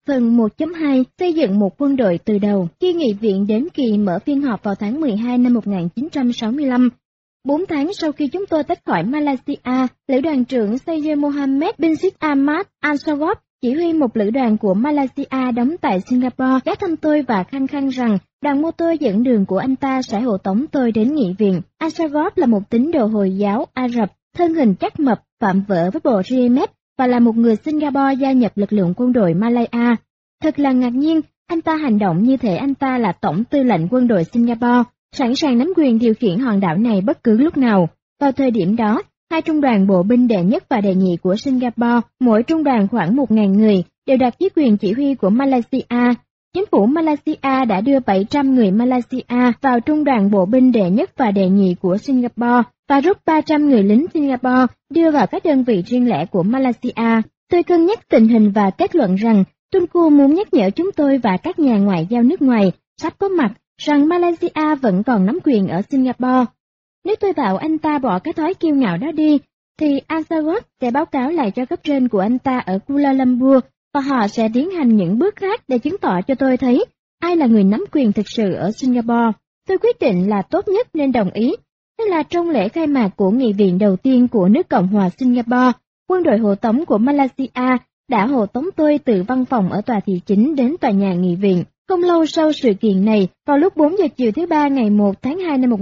Phần 1.2 xây dựng một quân đội từ đầu. Khi nghị viện đến kỳ mở phiên họp vào tháng 12 năm 1965, 4 tháng sau khi chúng tôi tách khỏi Malaysia, lữ đoàn trưởng Syed Mohammed bin Sheikh Ahmad Al-Sawab, chỉ huy một lữ đoàn của Malaysia đóng tại Singapore, ghé thăm tôi và khăng khăng rằng đoàn mô tô dẫn đường của anh ta sẽ hộ tống tôi đến nghị viện. Al-Sawab là một tín đồ Hồi giáo Ả Rập, thân hình chắc mập, phạm vợ với bộ Riemet và là một người Singapore gia nhập lực lượng quân đội Malaya. Thật là ngạc nhiên, anh ta hành động như thể anh ta là tổng tư lệnh quân đội Singapore, sẵn sàng nắm quyền điều khiển hòn đảo này bất cứ lúc nào. Vào thời điểm đó, hai trung đoàn bộ binh đệ nhất và đệ nhị của Singapore, mỗi trung đoàn khoảng 1.000 người, đều đặt dưới quyền chỉ huy của Malaysia. Chính phủ Malaysia đã đưa 700 người Malaysia vào trung đoàn bộ binh đệ nhất và đệ nhị của Singapore và rút 300 người lính Singapore đưa vào các đơn vị riêng lẻ của Malaysia. Tôi cân nhắc tình hình và kết luận rằng Tunku muốn nhắc nhở chúng tôi và các nhà ngoại giao nước ngoài sắp có mặt rằng Malaysia vẫn còn nắm quyền ở Singapore. Nếu tôi bảo anh ta bỏ cái thói kiêu ngạo đó đi, thì Al-Sawab sẽ báo cáo lại cho cấp trên của anh ta ở Kuala Lumpur và họ sẽ tiến hành những bước khác để chứng tỏ cho tôi thấy ai là người nắm quyền thực sự ở Singapore. Tôi quyết định là tốt nhất nên đồng ý. Thế là trong lễ khai mạc của nghị viện đầu tiên của nước Cộng hòa Singapore, quân đội hộ tống của Malaysia đã hộ tống tôi từ văn phòng ở tòa thị chính đến tòa nhà nghị viện. Không lâu sau sự kiện này, vào lúc 4 giờ chiều thứ Ba ngày 1 tháng 2 năm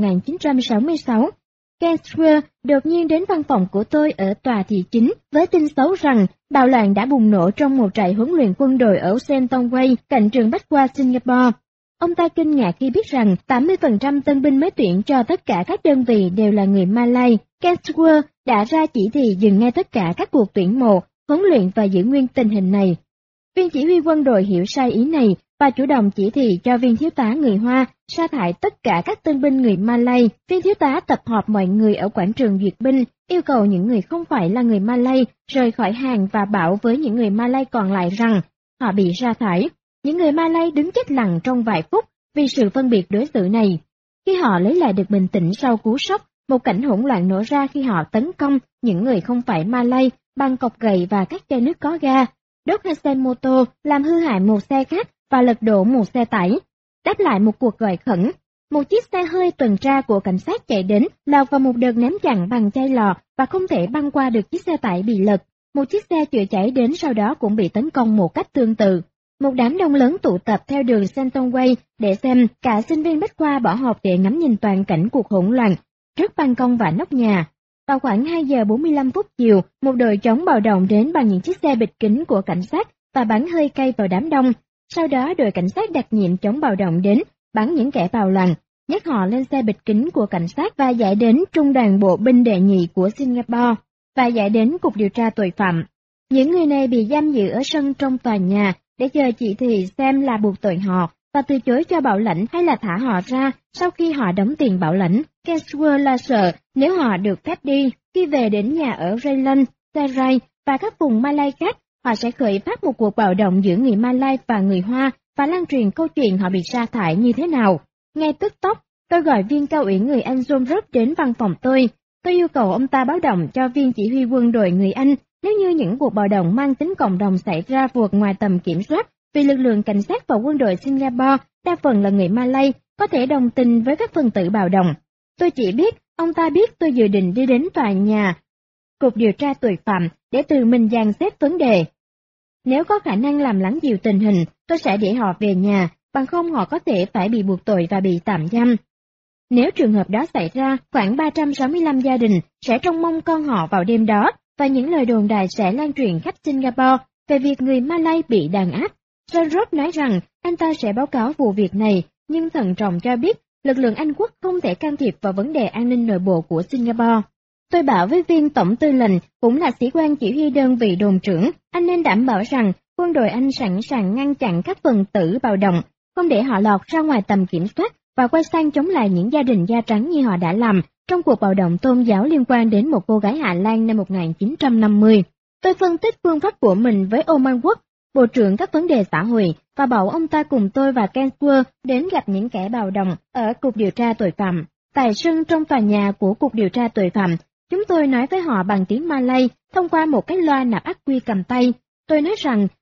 1966, Kenswer đột nhiên đến văn phòng của tôi ở tòa thị chính với tin xấu rằng bạo loạn đã bùng nổ trong một trại huấn luyện quân đội ở Shenton Way cạnh trường Bách khoa Singapore. Ông ta kinh ngạc khi biết rằng 80% tân binh mới tuyển cho tất cả các đơn vị đều là người Malay. Kenswer đã ra chỉ thị dừng ngay tất cả các cuộc tuyển mộ, huấn luyện và giữ nguyên tình hình này. Viên chỉ huy quân đội hiểu sai ý này và chủ động chỉ thị cho viên thiếu tá người Hoa sa thải tất cả các tân binh người Malay. Viên thiếu tá tập hợp mọi người ở quảng trường duyệt binh, yêu cầu những người không phải là người Malay rời khỏi hàng và bảo với những người Malay còn lại rằng họ bị sa thải. Những người Malay đứng chết lặng trong vài phút vì sự phân biệt đối xử này. Khi họ lấy lại được bình tĩnh sau cú sốc, một cảnh hỗn loạn nổ ra khi họ tấn công những người không phải Malay bằng cọc gậy và các chai nước có ga, đốt hai xe mô tô, làm hư hại một xe khác và lật đổ một xe tải. Đáp lại một cuộc gọi khẩn, một chiếc xe hơi tuần tra của cảnh sát chạy đến, lọt vào một đợt ném chặn bằng chai lọ và không thể băng qua được chiếc xe tải bị lật. Một chiếc xe chữa cháy đến sau đó cũng bị tấn công một cách tương tự. Một đám đông lớn tụ tập theo đường Shenton Way để xem, cả sinh viên Bách khoa bỏ học để ngắm nhìn toàn cảnh cuộc hỗn loạn trước ban công và nóc nhà. Vào khoảng 2 giờ 45 phút chiều, một đội chống bạo động đến bằng những chiếc xe bịt kính của cảnh sát và bắn hơi cay vào đám đông. Sau đó đội cảnh sát đặc nhiệm chống bạo động đến, bắn những kẻ bạo loạn, nhấc họ lên xe bịt kính của cảnh sát và giải đến trung đoàn bộ binh đệ nhị của Singapore và giải đến cục điều tra tội phạm. Những người này bị giam giữ ở sân trong tòa nhà để chờ chỉ thị xem là buộc tội họ và từ chối cho bảo lãnh hay là thả họ ra sau khi họ đóng tiền bảo lãnh. Kenswer lo sợ nếu họ được phép đi, khi về đến nhà ở Raylan, Terai và các vùng Malay khác, họ sẽ khởi phát một cuộc bạo động giữa người Malay và người Hoa và lan truyền câu chuyện họ bị sa thải như thế nào. Ngay tức tốc, tôi gọi viên cao ủy người Anh John Rudd đến văn phòng tôi. Tôi yêu cầu ông ta báo động cho viên chỉ huy quân đội người Anh nếu như những cuộc bạo động mang tính cộng đồng xảy ra vượt ngoài tầm kiểm soát, vì lực lượng cảnh sát và quân đội Singapore đa phần là người Malay có thể đồng tình với các phần tử bạo động. Tôi chỉ biết ông ta biết tôi dự định đi đến tòa nhà cục điều tra tội phạm để tự mình dàn xếp vấn đề. Nếu có khả năng làm lắng dịu tình hình, tôi sẽ để họ về nhà, bằng không họ có thể phải bị buộc tội và bị tạm giam. Nếu trường hợp đó xảy ra, khoảng 365 gia đình sẽ trông mong con họ vào đêm đó, và những lời đồn đại sẽ lan truyền khắp Singapore về việc người Malay bị đàn áp. John Rudd nói rằng anh ta sẽ báo cáo vụ việc này, nhưng thận trọng cho biết lực lượng Anh quốc không thể can thiệp vào vấn đề an ninh nội bộ của Singapore. Tôi bảo với viên tổng tư lệnh, cũng là sĩ quan chỉ huy đơn vị đồn trưởng, anh nên đảm bảo rằng quân đội Anh sẵn sàng ngăn chặn các phần tử bạo động, không để họ lọt ra ngoài tầm kiểm soát và quay sang chống lại những gia đình da trắng như họ đã làm trong cuộc bạo động tôn giáo liên quan đến một cô gái Hà Lan năm 1950. Tôi phân tích phương pháp của mình với Oman Quốc, Bộ trưởng các vấn đề xã hội, và bảo ông ta cùng tôi và Kenswer đến gặp những kẻ bạo động ở Cục Điều tra Tội phạm. Tại sân trong tòa nhà của Cục Điều tra Tội phạm, chúng tôi nói với họ bằng tiếng Malay thông qua một cái loa nạp ắc quy cầm tay. Tôi nói rằng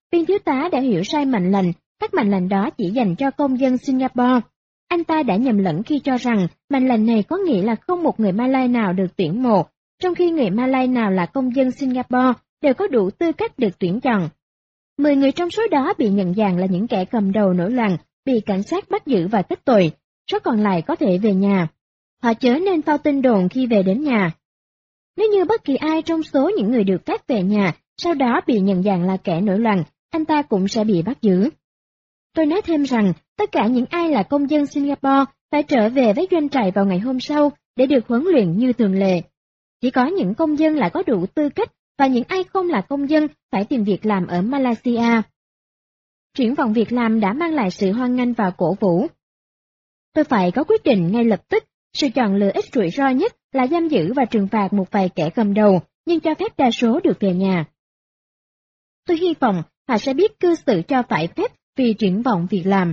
Viên thiếu tá đã hiểu sai mệnh lệnh, các mệnh lệnh đó chỉ dành cho công dân Singapore. Anh ta đã nhầm lẫn khi cho rằng mệnh lệnh này có nghĩa là không một người Malay nào được tuyển mộ, trong khi người Malay nào là công dân Singapore đều có đủ tư cách được tuyển chọn. 10 người trong số đó bị nhận dạng là những kẻ cầm đầu nổi loạn, bị cảnh sát bắt giữ và kết tội, số còn lại có thể về nhà. Họ chớ nên phao tin đồn khi về đến nhà. Nếu như bất kỳ ai trong số những người được cắt về nhà, sau đó bị nhận dạng là kẻ nổi loạn, anh ta cũng sẽ bị bắt giữ. Tôi nói thêm rằng, tất cả những ai là công dân Singapore phải trở về với doanh trại vào ngày hôm sau để được huấn luyện như thường lệ. Chỉ có những công dân là có đủ tư cách và những ai không là công dân phải tìm việc làm ở Malaysia. Triển vọng việc làm đã mang lại sự hoan nghênh và cổ vũ. Tôi phải có quyết định ngay lập tức, sự chọn lựa ít rủi ro nhất là giam giữ và trừng phạt một vài kẻ cầm đầu, nhưng cho phép đa số được về nhà. Tôi hy vọng họ sẽ biết cư xử cho phải phép vì triển vọng việc làm.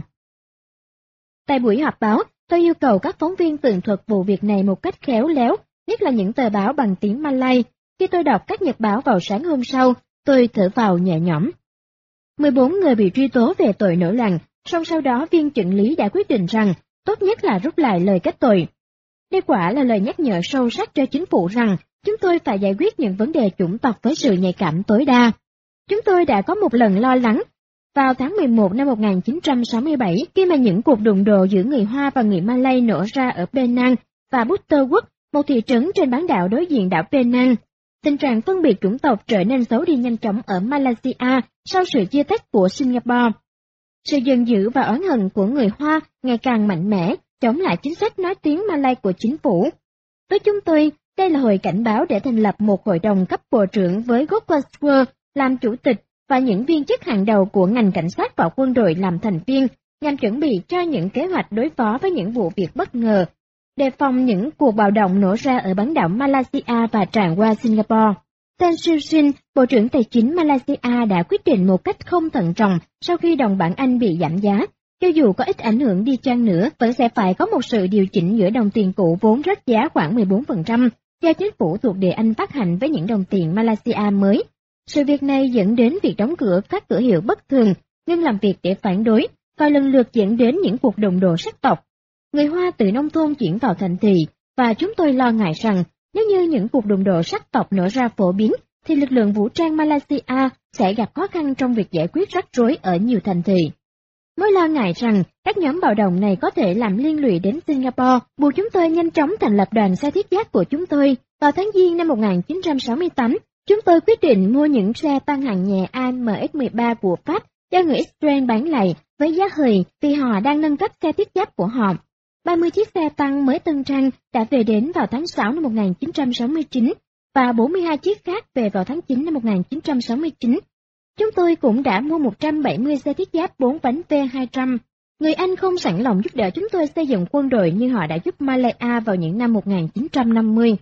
Tại buổi họp báo, tôi yêu cầu các phóng viên tường thuật vụ việc này một cách khéo léo, nhất là những tờ báo bằng tiếng Malay. Khi tôi đọc các nhật báo vào sáng hôm sau, tôi thở phào nhẹ nhõm. 14 người bị truy tố về tội nổi loạn, song sau đó viên chẩn lý đã quyết định rằng tốt nhất là rút lại lời kết tội. Đây quả là lời nhắc nhở sâu sắc cho chính phủ rằng chúng tôi phải giải quyết những vấn đề chủng tộc với sự nhạy cảm tối đa. Chúng tôi đã có một lần lo lắng vào tháng 11 năm 1967 khi mà những cuộc đụng độ giữa người Hoa và người Malay nổ ra ở Penang và Butterworth, một thị trấn trên bán đảo đối diện đảo Penang. Tình trạng phân biệt chủng tộc trở nên xấu đi nhanh chóng ở Malaysia sau sự chia tách của Singapore. Sự giận dữ và oán hận của người Hoa ngày càng mạnh mẽ, chống lại chính sách nói tiếng Malay của chính phủ. Với chúng tôi, đây là hồi cảnh báo để thành lập một hội đồng cấp bộ trưởng với Gokul làm chủ tịch và những viên chức hàng đầu của ngành cảnh sát và quân đội làm thành viên, nhằm chuẩn bị cho những kế hoạch đối phó với những vụ việc bất ngờ, đề phòng những cuộc bạo động nổ ra ở bán đảo Malaysia và tràn qua Singapore. Tan Siew Sin, Bộ trưởng Tài chính Malaysia đã quyết định một cách không thận trọng sau khi đồng bảng Anh bị giảm giá. Cho dù có ít ảnh hưởng đi chăng nữa, vẫn sẽ phải có một sự điều chỉnh giữa đồng tiền cũ vốn rớt giá khoảng 14%, do chính phủ thuộc địa Anh phát hành với những đồng tiền Malaysia mới. Sự việc này dẫn đến việc đóng cửa các cửa hiệu bất thường, ngưng làm việc để phản đối, và lần lượt dẫn đến những cuộc đụng độ sắc tộc. Người Hoa từ nông thôn chuyển vào thành thị, và chúng tôi lo ngại rằng nếu như những cuộc đụng độ sắc tộc nổ ra phổ biến, thì lực lượng vũ trang Malaysia sẽ gặp khó khăn trong việc giải quyết rắc rối ở nhiều thành thị. Mối lo ngại rằng các nhóm bạo động này có thể làm liên lụy đến Singapore, buộc chúng tôi nhanh chóng thành lập đoàn xe thiết giáp của chúng tôi. Vào tháng Giêng năm 1968, chúng tôi quyết định mua những xe tăng hạng nhẹ AMX-13 của Pháp do người Israel bán lại với giá hời vì họ đang nâng cấp xe thiết giáp của họ. 30 chiếc xe tăng mới tân trang đã về đến vào tháng 6 năm 1969 và 42 chiếc khác về vào tháng 9 năm 1969. Chúng tôi cũng đã mua 170 xe thiết giáp 4 bánh V200. Người Anh không sẵn lòng giúp đỡ chúng tôi xây dựng quân đội như họ đã giúp Malaya vào những năm 1950.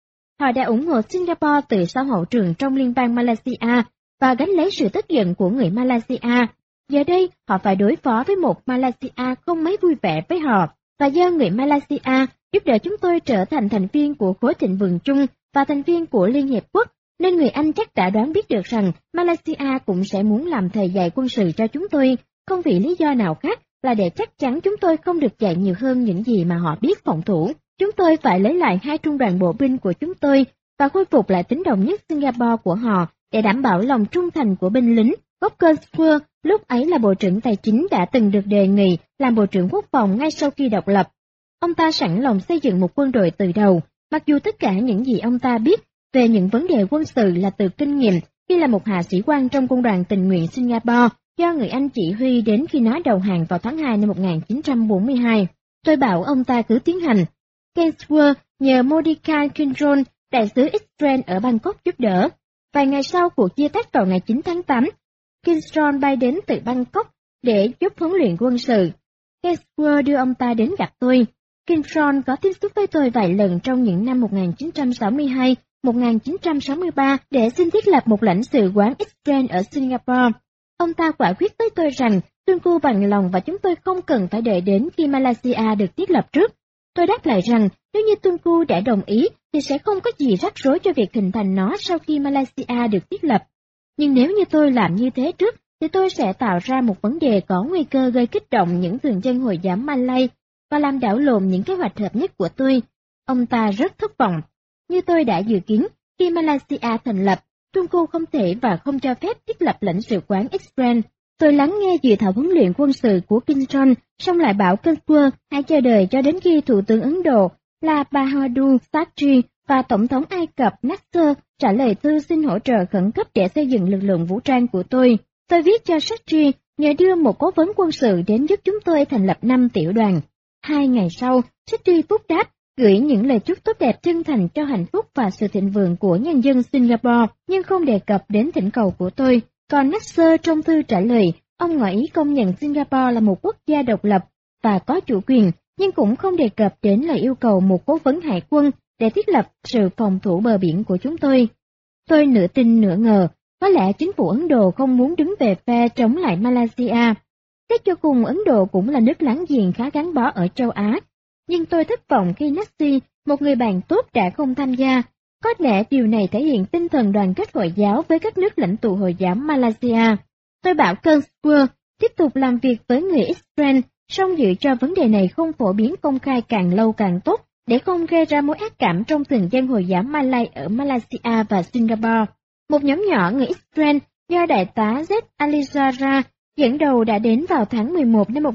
Họ đã ủng hộ Singapore từ sau hậu trường trong liên bang Malaysia và gánh lấy sự tức giận của người Malaysia. Giờ đây, họ phải đối phó với một Malaysia không mấy vui vẻ với họ, và do người Malaysia giúp đỡ chúng tôi trở thành thành viên của khối thịnh vượng chung và thành viên của Liên Hiệp Quốc, nên người Anh chắc đã đoán biết được rằng Malaysia cũng sẽ muốn làm thầy dạy quân sự cho chúng tôi, không vì lý do nào khác là để chắc chắn chúng tôi không được dạy nhiều hơn những gì mà họ biết phòng thủ. Chúng tôi phải lấy lại 2 trung đoàn bộ binh của chúng tôi và khôi phục lại tính đồng nhất Singapore của họ để đảm bảo lòng trung thành của binh lính. Gokul lúc ấy là Bộ trưởng Tài chính đã từng được đề nghị làm Bộ trưởng Quốc phòng ngay sau khi độc lập. Ông ta sẵn lòng xây dựng một quân đội từ đầu, mặc dù tất cả những gì ông ta biết về những vấn đề quân sự là từ kinh nghiệm khi là một hạ sĩ quan trong quân đoàn tình nguyện Singapore do người Anh chỉ huy đến khi nó đầu hàng vào tháng 2 năm 1942. Tôi bảo ông ta cứ tiến hành. Gainsworth nhờ Mordecai Kindron, đại sứ Israel ở Bangkok giúp đỡ. Vài ngày sau cuộc chia tách vào ngày 9 tháng 8, Kindron bay đến từ Bangkok để giúp huấn luyện quân sự. Gainsworth đưa ông ta đến gặp tôi. Kindron có tiếp xúc với tôi vài lần trong những năm 1962, 1963 để xin thiết lập một lãnh sự quán Israel ở Singapore. Ông ta quả quyết với tôi rằng Tunku bằng lòng và chúng tôi không cần phải đợi đến khi Malaysia được thiết lập trước. Tôi đáp lại rằng nếu như Tunku đã đồng ý thì sẽ không có gì rắc rối cho việc hình thành nó sau khi Malaysia được thiết lập. Nhưng nếu như tôi làm như thế trước thì tôi sẽ tạo ra một vấn đề có nguy cơ gây kích động những thường dân Hồi giáo Malay và làm đảo lộn những kế hoạch hợp nhất của tôi. Ông ta rất thất vọng. Như tôi đã dự kiến, khi Malaysia thành lập, Trung Quốc không thể và không cho phép thiết lập lãnh sự quán Israel. Tôi lắng nghe dự thảo huấn luyện quân sự của Kim Jong, xong lại bảo Keswer hãy chờ đợi cho đến khi Thủ tướng Ấn Độ là Bahadur Shastri và Tổng thống Ai Cập Nasser trả lời thư xin hỗ trợ khẩn cấp để xây dựng lực lượng vũ trang của tôi. Tôi viết cho Shastri nhờ đưa một cố vấn quân sự đến giúp chúng tôi thành lập 5 tiểu đoàn. 2 ngày sau, Shastri phúc đáp, gửi những lời chúc tốt đẹp chân thành cho hạnh phúc và sự thịnh vượng của nhân dân Singapore, nhưng không đề cập đến thỉnh cầu của tôi. Còn Nasser trong thư trả lời, ông ngỏ ý công nhận Singapore là một quốc gia độc lập và có chủ quyền, nhưng cũng không đề cập đến lời yêu cầu một cố vấn hải quân để thiết lập sự phòng thủ bờ biển của chúng tôi. Tôi nửa tin nửa ngờ, có lẽ chính phủ Ấn Độ không muốn đứng về phe chống lại Malaysia. Xét cho cùng Ấn Độ cũng là nước láng giềng khá gắn bó ở châu Á, nhưng tôi thất vọng khi Nassi, một người bạn tốt đã không tham gia. Có lẽ điều này thể hiện tinh thần đoàn kết Hồi giáo với các nước lãnh tụ Hồi giáo Malaysia. Tôi bảo Keswer tiếp tục làm việc với người Israel, song dự cho vấn đề này không phổ biến công khai càng lâu càng tốt, để không gây ra mối ác cảm trong thường dân Hồi giáo Malay ở Malaysia và Singapore. Một nhóm nhỏ người Israel do đại tá Z. Alizara dẫn đầu đã đến vào tháng 11 năm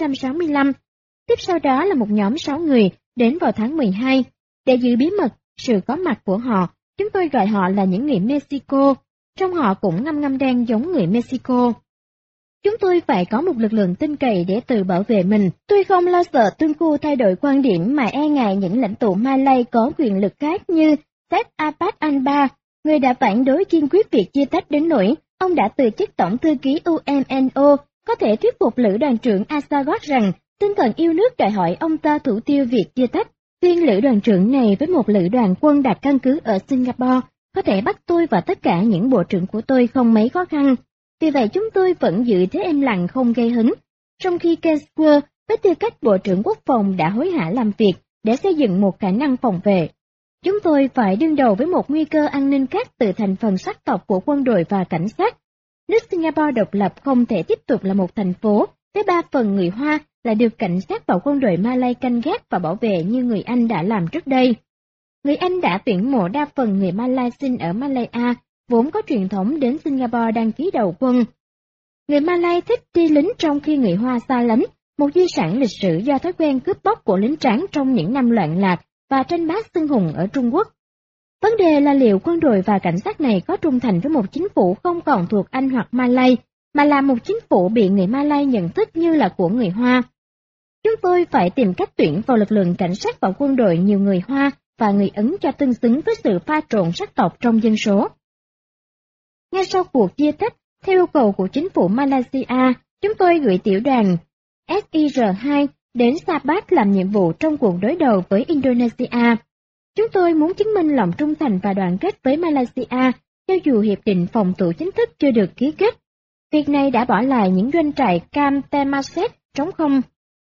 1965. Tiếp sau đó là một nhóm 6 người đến vào tháng 12. Để giữ bí mật sự có mặt của họ, chúng tôi gọi họ là những người Mexico, trong họ cũng ngăm đen giống người Mexico. Chúng tôi phải có một lực lượng tin cậy để tự bảo vệ mình. Tôi không lo sợ Tunku thay đổi quan điểm mà e ngại những lãnh tụ Malay có quyền lực khác như Sheikh Abbas Anbar, người đã phản đối kiên quyết việc chia tách đến nỗi ông đã từ chức tổng thư ký UNO, có thể thuyết phục lữ đoàn trưởng Asagot rằng tinh thần yêu nước đòi hỏi ông ta thủ tiêu việc chia tách. Viên lữ đoàn trưởng này với một lữ đoàn quân đặt căn cứ ở Singapore có thể bắt tôi và tất cả những bộ trưởng của tôi không mấy khó khăn. Vì vậy chúng tôi vẫn giữ thế im lặng không gây hứng, trong khi Keswer với tư cách Bộ trưởng Quốc phòng đã hối hả làm việc để xây dựng một khả năng phòng vệ. Chúng tôi phải đương đầu với một nguy cơ an ninh khác từ thành phần sắc tộc của quân đội và cảnh sát. Nước Singapore độc lập không thể tiếp tục là một thành phố với 3 phần người Hoa là được cảnh sát và quân đội Malay canh gác và bảo vệ như người Anh đã làm trước đây. Người Anh đã tuyển mộ đa phần người Malay sinh ở Malaya, vốn có truyền thống đến Singapore đăng ký đầu quân. Người Malay thích đi lính trong khi người Hoa xa lánh, một di sản lịch sử do thói quen cướp bóc của lính trắng trong những năm loạn lạc và tranh bá xưng hùng ở Trung Quốc. Vấn đề là liệu quân đội và cảnh sát này có trung thành với một chính phủ không còn thuộc Anh hoặc Malay, mà là một chính phủ bị người Malay nhận thức như là của người Hoa. Chúng tôi phải tìm cách tuyển vào lực lượng cảnh sát và quân đội nhiều người Hoa và người Ấn cho tương xứng với sự pha trộn sắc tộc trong dân số. Ngay sau cuộc chia tách, theo yêu cầu của chính phủ Malaysia, chúng tôi gửi tiểu đoàn SIR-2 đến Sabah làm nhiệm vụ trong cuộc đối đầu với Indonesia. Chúng tôi muốn chứng minh lòng trung thành và đoàn kết với Malaysia, cho dù hiệp định phòng thủ chính thức chưa được ký kết. Việc này đã bỏ lại những doanh trại Camp Temasek trống không.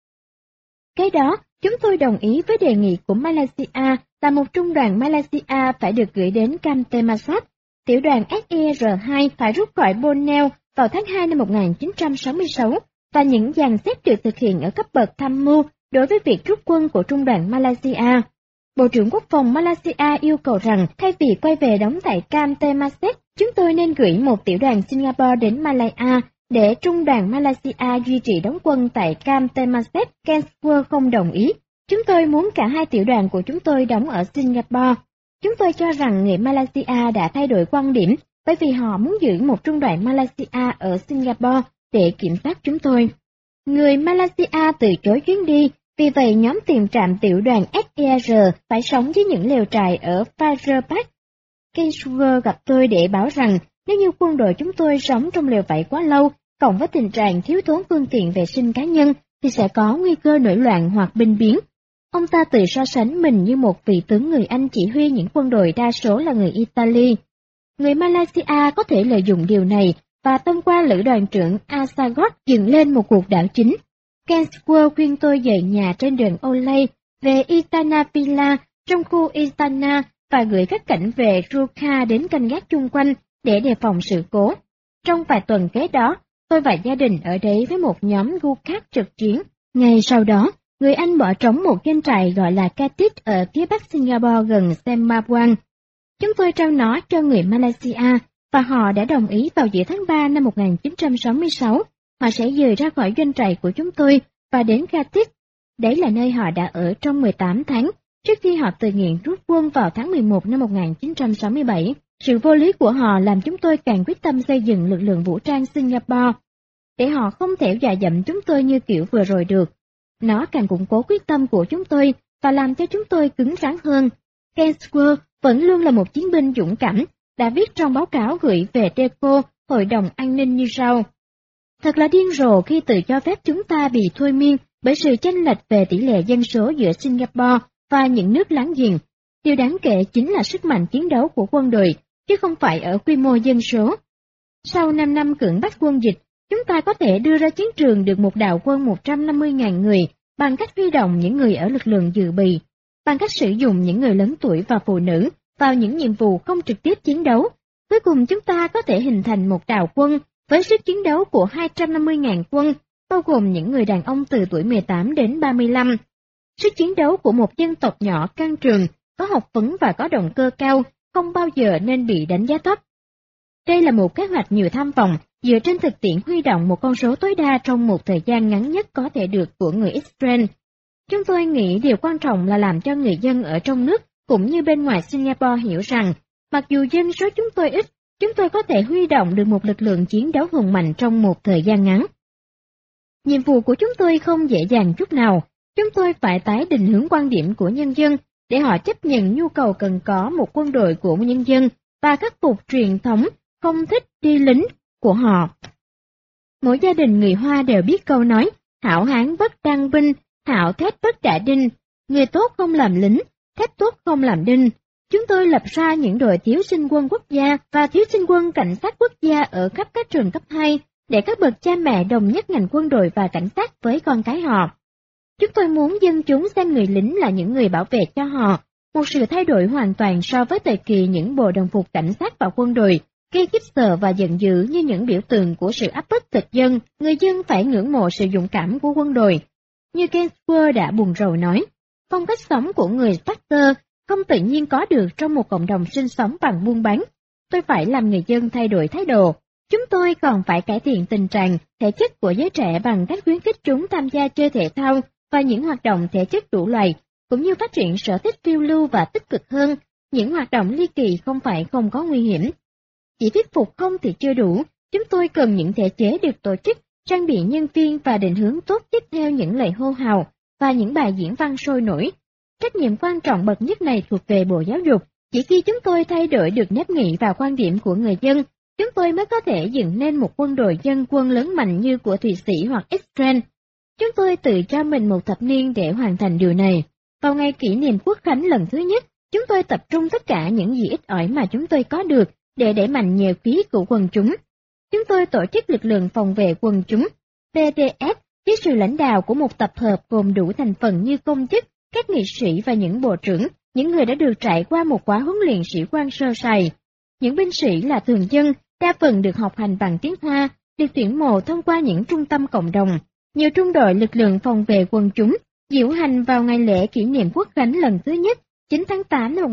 Cái đó, chúng tôi đồng ý với đề nghị của Malaysia là một trung đoàn Malaysia phải được gửi đến Camp Temasek. Tiểu đoàn SIR-2 phải rút khỏi Borneo vào tháng 2 năm 1966, và những dàn xếp được thực hiện ở cấp bậc tham mưu đối với việc rút quân của trung đoàn Malaysia. Bộ trưởng Quốc phòng Malaysia yêu cầu rằng thay vì quay về đóng tại Camp Temasek, chúng tôi nên gửi một tiểu đoàn Singapore đến Malaya để trung đoàn Malaysia duy trì đóng quân tại Camp Temasek. Keswer không đồng ý. Chúng tôi muốn cả hai tiểu đoàn của chúng tôi đóng ở Singapore. Chúng tôi cho rằng người Malaysia đã thay đổi quan điểm bởi vì họ muốn giữ một trung đoàn Malaysia ở Singapore để kiểm soát chúng tôi. Người Malaysia từ chối chuyến đi, vì vậy nhóm tiền trạm tiểu đoàn SIR phải sống với những lều trại ở Fairfield Park. Keswer gặp tôi để báo rằng nếu như quân đội chúng tôi sống trong lều vải quá lâu, cộng với tình trạng thiếu thốn phương tiện vệ sinh cá nhân, thì sẽ có nguy cơ nổi loạn hoặc binh biến. Ông ta tự so sánh mình như một vị tướng người Anh chỉ huy những quân đội đa số là người Italy. Người Malaysia có thể lợi dụng điều này và thông qua lữ đoàn trưởng Asagot dựng lên một cuộc đảo chính. Keswer khuyên tôi dời nhà trên đường Olay về Istana Villa trong khu Istana và gửi các cảnh vệ Rukha đến canh gác chung quanh để đề phòng sự cố. Trong vài tuần kế đó, tôi và gia đình ở đấy với một nhóm gu khác trực chiến. Ngày sau đó, người Anh bỏ trống một doanh trại gọi là Katit ở phía bắc Singapore gần Sembawang. Chúng tôi trao nó cho người Malaysia, và họ đã đồng ý vào giữa tháng 3 năm 1966, họ sẽ dời ra khỏi doanh trại của chúng tôi và đến Katit. Đấy là nơi họ đã ở trong 18 tháng, trước khi họ tự nguyện rút quân vào tháng 11 năm 1967. Sự vô lý của họ làm chúng tôi càng quyết tâm xây dựng lực lượng vũ trang Singapore, để họ không thể dọa dẫm chúng tôi như kiểu vừa rồi được. Nó càng củng cố quyết tâm của chúng tôi và làm cho chúng tôi cứng rắn hơn. Ken Squire vẫn luôn là một chiến binh dũng cảm, đã viết trong báo cáo gửi về DECO, Hội đồng An ninh như sau. Thật là điên rồ khi tự cho phép chúng ta bị thôi miên bởi sự chênh lệch về tỷ lệ dân số giữa Singapore và những nước láng giềng. Điều đáng kể chính là sức mạnh chiến đấu của quân đội, chứ không phải ở quy mô dân số. Sau 5 năm cưỡng bách quân dịch, chúng ta có thể đưa ra chiến trường được một đạo quân 150.000 người bằng cách huy động những người ở lực lượng dự bị, bằng cách sử dụng những người lớn tuổi và phụ nữ vào những nhiệm vụ không trực tiếp chiến đấu. Cuối cùng chúng ta có thể hình thành một đạo quân với sức chiến đấu của 250.000 quân, bao gồm những người đàn ông từ tuổi 18 đến 35. Sức chiến đấu của một dân tộc nhỏ can trường, có học vấn và có động cơ cao, không bao giờ nên bị đánh giá thấp. Đây là một kế hoạch nhiều tham vọng, dựa trên thực tiễn huy động một con số tối đa trong một thời gian ngắn nhất có thể được của người Israel. Chúng tôi nghĩ điều quan trọng là làm cho người dân ở trong nước cũng như bên ngoài Singapore hiểu rằng, mặc dù dân số chúng tôi ít, chúng tôi có thể huy động được một lực lượng chiến đấu hùng mạnh trong một thời gian ngắn. Nhiệm vụ của chúng tôi không dễ dàng chút nào, chúng tôi phải tái định hướng quan điểm của nhân dân, để họ chấp nhận nhu cầu cần có một quân đội của nhân dân và khắc phục truyền thống không thích đi lính của họ. Mỗi gia đình người Hoa đều biết câu nói, hảo hán bất đăng binh, hảo thép bất đả đinh, người tốt không làm lính, thép tốt không làm đinh. Chúng tôi lập ra những đội thiếu sinh quân quốc gia và thiếu sinh quân cảnh sát quốc gia ở khắp các trường cấp 2, để các bậc cha mẹ đồng nhất ngành quân đội và cảnh sát với con cái họ. Chúng tôi muốn dân chúng xem người lính là những người bảo vệ cho họ, một sự thay đổi hoàn toàn so với thời kỳ những bộ đồng phục cảnh sát và quân đội, gây khiếp sợ và giận dữ như những biểu tượng của sự áp bức thực dân. Người dân phải ngưỡng mộ sự dũng cảm của quân đội. Như Ken Squire đã buồn rầu nói, phong cách sống của người Starter không tự nhiên có được trong một cộng đồng sinh sống bằng buôn bán. Tôi phải làm người dân thay đổi thái độ. Chúng tôi còn phải cải thiện tình trạng thể chất của giới trẻ bằng cách khuyến khích chúng tham gia chơi thể thao và những hoạt động thể chất đủ loại, cũng như phát triển sở thích phiêu lưu và tích cực hơn. Những hoạt động ly kỳ không phải không có nguy hiểm. Chỉ thuyết phục không thì chưa đủ, chúng tôi cần những thể chế được tổ chức, trang bị nhân viên và định hướng tốt tiếp theo những lời hô hào và những bài diễn văn sôi nổi. Trách nhiệm quan trọng bậc nhất này thuộc về Bộ Giáo dục. Chỉ khi chúng tôi thay đổi được nếp nghĩ và quan điểm của người dân, chúng tôi mới có thể dựng nên một quân đội dân quân lớn mạnh như của Thụy Sĩ hoặc Israel. Chúng tôi tự cho mình một thập niên để hoàn thành điều này. Vào ngày kỷ niệm quốc khánh lần thứ nhất, chúng tôi tập trung tất cả những gì ít ỏi mà chúng tôi có được để đẩy mạnh nhờ khí của quần chúng. Chúng tôi tổ chức lực lượng phòng vệ quần chúng, PDF, với sự lãnh đạo của một tập hợp gồm đủ thành phần như công chức, các nghị sĩ và những bộ trưởng, những người đã được trải qua một khóa huấn luyện sĩ quan sơ sài. Những binh sĩ là thường dân, đa phần được học hành bằng tiếng Hoa, được tuyển mộ thông qua những trung tâm cộng đồng. Nhiều trung đội lực lượng phòng vệ quần chúng diễu hành vào ngày lễ kỷ niệm quốc khánh lần thứ nhất, 9 tháng 8 năm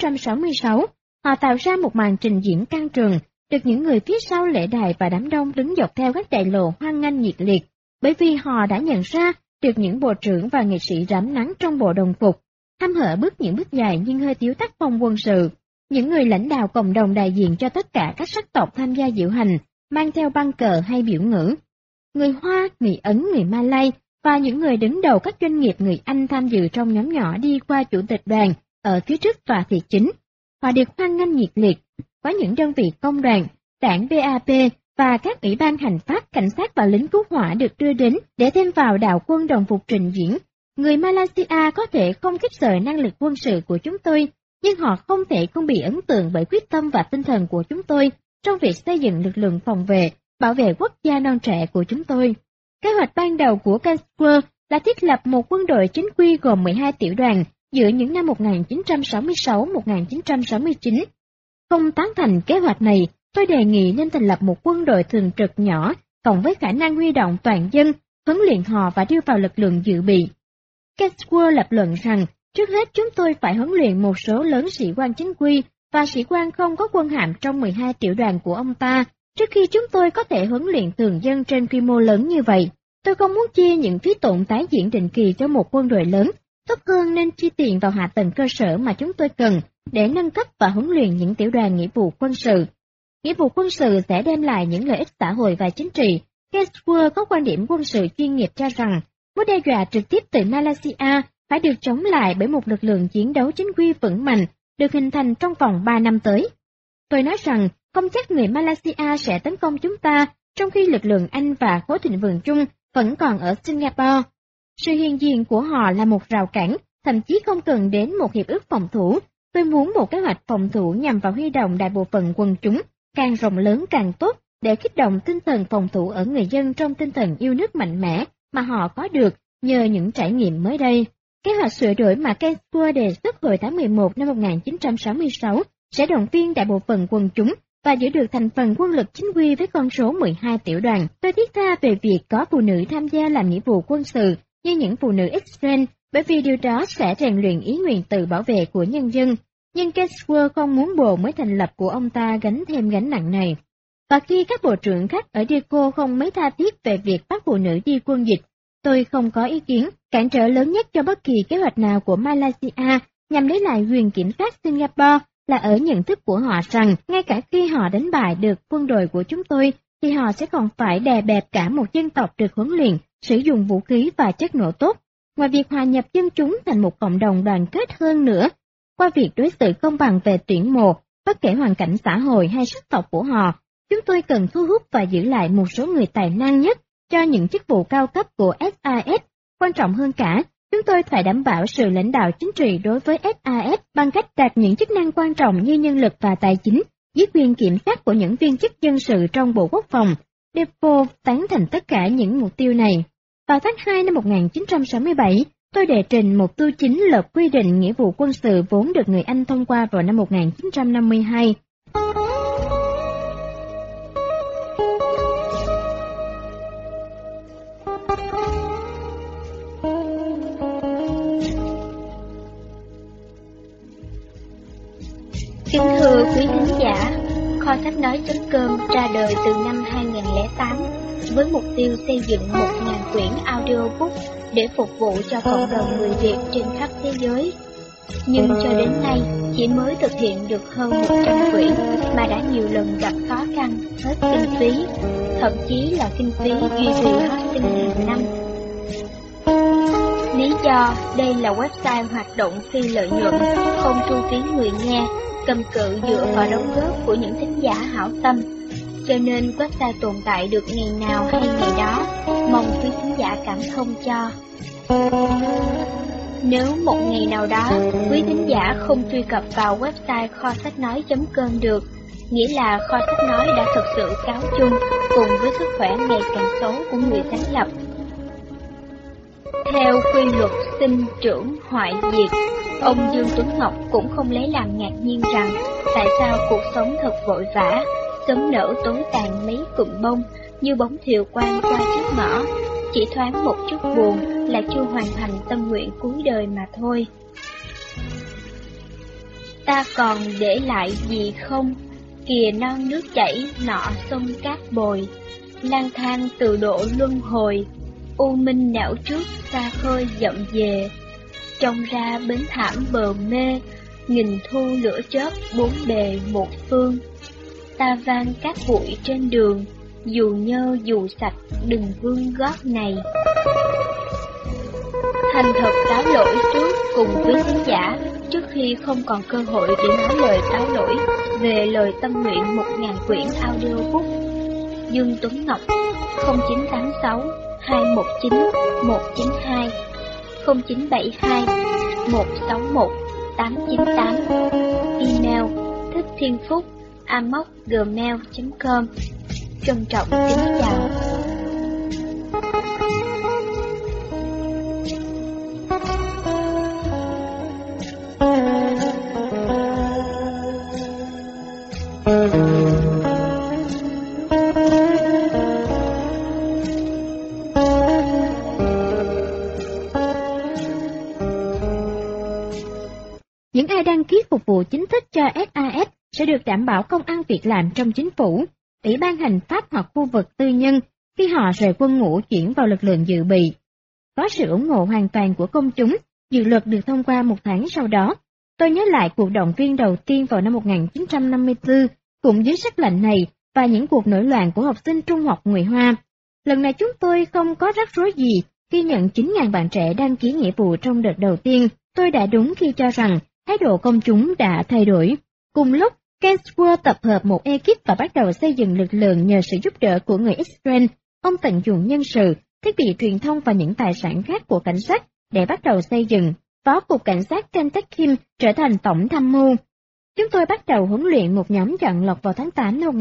1966. Họ tạo ra một màn trình diễn căng trường, được những người phía sau lễ đài và đám đông đứng dọc theo các đại lộ hoan nghênh nhiệt liệt, bởi vì họ đã nhận ra được những bộ trưởng và nghị sĩ rám nắng trong bộ đồng phục, hăm hở bước những bước dài nhưng hơi thiếu tác phong quân sự. Những người lãnh đạo cộng đồng đại diện cho tất cả các sắc tộc tham gia diễu hành, mang theo băng cờ hay biểu ngữ. Người Hoa, người Ấn, người Malay và những người đứng đầu các doanh nghiệp người Anh tham dự trong nhóm nhỏ đi qua chủ tịch đoàn ở phía trước tòa thị chính. Họ được hoan nghênh nhiệt liệt. Có những đơn vị công đoàn, đảng BAP và các ủy ban hành pháp, cảnh sát và lính cứu hỏa được đưa đến để thêm vào đạo quân đồng phục trình diễn. Người Malaysia có thể không khiếp sợ năng lực quân sự của chúng tôi, nhưng họ không thể không bị ấn tượng bởi quyết tâm và tinh thần của chúng tôi trong việc xây dựng lực lượng phòng vệ, bảo vệ quốc gia non trẻ của chúng tôi. Kế hoạch ban đầu của Ken Squire là thiết lập một quân đội chính quy gồm 12 tiểu đoàn giữa những năm 1966-1969. Không tán thành kế hoạch này, Tôi đề nghị nên thành lập một quân đội thường trực nhỏ, cộng với khả năng huy động toàn dân, huấn luyện họ và đưa vào lực lượng dự bị. Caldwell lập luận rằng, trước hết chúng tôi phải huấn luyện một số lớn sĩ quan chính quy và sĩ quan không có quân hàm trong 12 tiểu đoàn của ông ta, trước khi chúng tôi có thể huấn luyện thường dân trên quy mô lớn như vậy. Tôi không muốn chia những phí tổn tái diễn định kỳ cho một quân đội lớn, tốt hơn nên chi tiền vào hạ tầng cơ sở mà chúng tôi cần để nâng cấp và huấn luyện những tiểu đoàn nghĩa vụ quân sự. Nghĩa vụ quân sự sẽ đem lại những lợi ích xã hội và chính trị. Caldwell có quan điểm quân sự chuyên nghiệp cho rằng, mối đe dọa trực tiếp từ Malaysia phải được chống lại bởi một lực lượng chiến đấu chính quy vững mạnh, được hình thành trong vòng 3 năm tới. Tôi nói rằng, không chắc người Malaysia sẽ tấn công chúng ta, trong khi lực lượng Anh và khối thịnh vượng chung vẫn còn ở Singapore. Sự hiện diện của họ là một rào cản, thậm chí không cần đến một hiệp ước phòng thủ. Tôi muốn một kế hoạch phòng thủ nhằm vào huy động đại bộ phận quân chúng, càng rộng lớn càng tốt, để kích động tinh thần phòng thủ ở người dân trong tinh thần yêu nước mạnh mẽ mà họ có được nhờ những trải nghiệm mới đây. Kế hoạch sửa đổi mà Caldwell đề xuất hồi tháng 11 năm 1966 sẽ động viên đại bộ phận quân chúng và giữ được thành phần quân lực chính quy với con số 12 tiểu đoàn. Tôi thiết tha về việc có phụ nữ tham gia làm nghĩa vụ quân sự như những phụ nữ Israel, bởi vì điều đó sẽ rèn luyện ý nguyện tự bảo vệ của nhân dân. Nhưng Caldwell không muốn bộ mới thành lập của ông ta gánh thêm gánh nặng này. Và khi các bộ trưởng khác ở DECO không mấy tha thiết về việc bắt phụ nữ đi quân dịch, tôi không có ý kiến. Cản trở lớn nhất cho bất kỳ kế hoạch nào của Malaysia nhằm lấy lại quyền kiểm soát Singapore là ở nhận thức của họ rằng ngay cả khi họ đánh bại được quân đội của chúng tôi, thì họ sẽ còn phải đè bẹp cả một dân tộc được huấn luyện, sử dụng vũ khí và chất nổ tốt. Ngoài việc hòa nhập dân chúng thành một cộng đồng đoàn kết hơn nữa, qua việc đối xử công bằng về tuyển mộ, bất kể hoàn cảnh xã hội hay sắc tộc của họ, chúng tôi cần thu hút và giữ lại một số người tài năng nhất cho những chức vụ cao cấp của SAS. Quan trọng hơn cả, chúng tôi phải đảm bảo sự lãnh đạo chính trị đối với SAS bằng cách đặt những chức năng quan trọng như nhân lực và tài chính dưới quyền kiểm soát của những viên chức dân sự trong Bộ Quốc phòng. DECO tán thành tất cả những mục tiêu này. Vào tháng 2 năm 1967, tôi đệ trình một tu chính luật quy định nghĩa vụ quân sự vốn được người Anh thông qua vào năm 1952. Kính thưa quý thính giả, Kho sách nói.com ra đời từ năm 2008 với mục tiêu xây dựng 1.000 quyển audiobook để phục vụ cho cộng đồng người Việt trên khắp thế giới. Nhưng cho đến nay chỉ mới thực hiện được hơn 100 quyển mà đã nhiều lần gặp khó khăn, hết kinh phí, thậm chí là kinh phí duy trì hosting hàng năm. Lý do đây là website hoạt động phi lợi nhuận, không thu phí người nghe, cầm cự dựa vào đóng góp của những thính giả hảo tâm, cho nên website tồn tại được ngày nào hay ngày đó, mong quý thính giả cảm thông cho. Nếu một ngày nào đó quý thính giả không truy cập vào website kho sách nói.com được, nghĩa là Kho sách nói đã thực sự cáo chung cùng với sức khỏe ngày càng xấu của người sáng lập. Theo quy luật sinh trưởng hoại diệt, ông Dương Tuấn Ngọc cũng không lấy làm ngạc nhiên rằng tại sao cuộc sống thật vội vã, sớm nở tối tàn mấy cụm bông như bóng thiều quang qua trước ngõ, chỉ thoáng một chút buồn là chưa hoàn thành tâm nguyện cuối đời mà thôi. Ta còn để lại gì không? Kìa non nước chảy nọ sông cát bồi, lang thang từ độ luân hồi, u minh nẻo trước xa khơi dậm về, trông ra bến thảm bờ mê, nghìn thu lửa chớp bốn bề một phương. Ta vang cát bụi trên đường, dù nhơ dù sạch đừng vương gót này. Thành thật cáo lỗi trước cùng quý khán giả trước khi không còn cơ hội để nói lời cáo lỗi về lời tâm nguyện 1.000 quyển audiobook. Dương Tuấn Ngọc 0986 219 192 0972 161 898. Email thickthienphúc@gmail.com. Trân trọng kính chào. Những ai đăng ký phục vụ chính thức cho SAS sẽ được đảm bảo công ăn việc làm trong chính phủ, ủy ban hành pháp hoặc khu vực tư nhân khi họ rời quân ngũ chuyển vào lực lượng dự bị. Có sự ủng hộ hoàn toàn của công chúng, dự luật được thông qua một tháng sau đó. Tôi nhớ lại cuộc động viên đầu tiên vào năm 1954, cũng dưới sắc lệnh này và những cuộc nổi loạn của học sinh trung học người Hoa. Lần này chúng tôi không có rắc rối gì khi nhận 9.000 bạn trẻ đăng ký nghĩa vụ trong đợt đầu tiên. Tôi đã đúng khi cho rằng thái độ công chúng đã thay đổi. Cùng lúc, Gainsbourg tập hợp một ekip và bắt đầu xây dựng lực lượng nhờ sự giúp đỡ của người Israel. Ông tận dụng nhân sự, thiết bị truyền thông và những tài sản khác của cảnh sát để bắt đầu xây dựng. Phó cục cảnh sát Kentucky trở thành tổng tham mưu. Chúng tôi bắt đầu huấn luyện một nhóm chọn lọc vào tháng 8 năm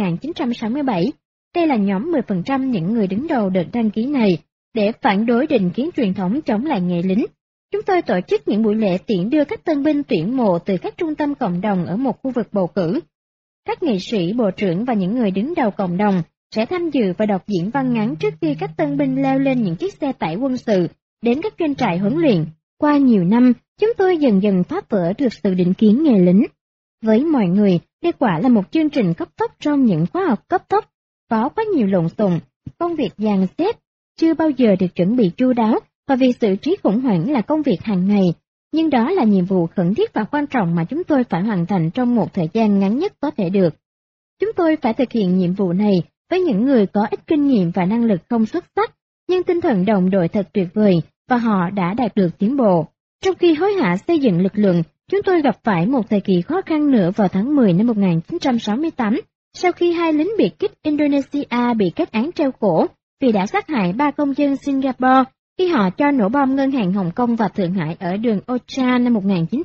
1967. Đây là nhóm 10% những người đứng đầu đợt đăng ký này, để phản đối định kiến truyền thống chống lại nghề lính. Chúng tôi tổ chức những buổi lễ tiễn đưa các tân binh tuyển mộ từ các trung tâm cộng đồng ở một khu vực bầu cử. Các nghệ sĩ, bộ trưởng và những người đứng đầu cộng đồng sẽ tham dự và đọc diễn văn ngắn trước khi các tân binh leo lên những chiếc xe tải quân sự đến các doanh trại huấn luyện. Qua nhiều năm, chúng tôi dần dần phá vỡ được sự định kiến nghề lính. Với mọi người, đây quả là một chương trình cấp tốc trong những khóa học cấp tốc, có quá nhiều lộn xộn, công việc dàn xếp, chưa bao giờ được chuẩn bị chu đáo, và vì sự trí khủng hoảng là công việc hàng ngày. Nhưng đó là nhiệm vụ khẩn thiết và quan trọng mà chúng tôi phải hoàn thành trong một thời gian ngắn nhất có thể được. Chúng tôi phải thực hiện nhiệm vụ này với những người có ít kinh nghiệm và năng lực không xuất sắc, nhưng tinh thần đồng đội thật tuyệt vời, và họ đã đạt được tiến bộ. Trong khi hối hả xây dựng lực lượng, chúng tôi gặp phải một thời kỳ khó khăn nữa vào tháng 10 năm 1968, sau khi 2 lính biệt kích Indonesia bị kết án treo cổ vì đã sát hại 3 công dân Singapore khi họ cho nổ bom ngân hàng Hồng Kông và Thượng Hải ở đường Ocha năm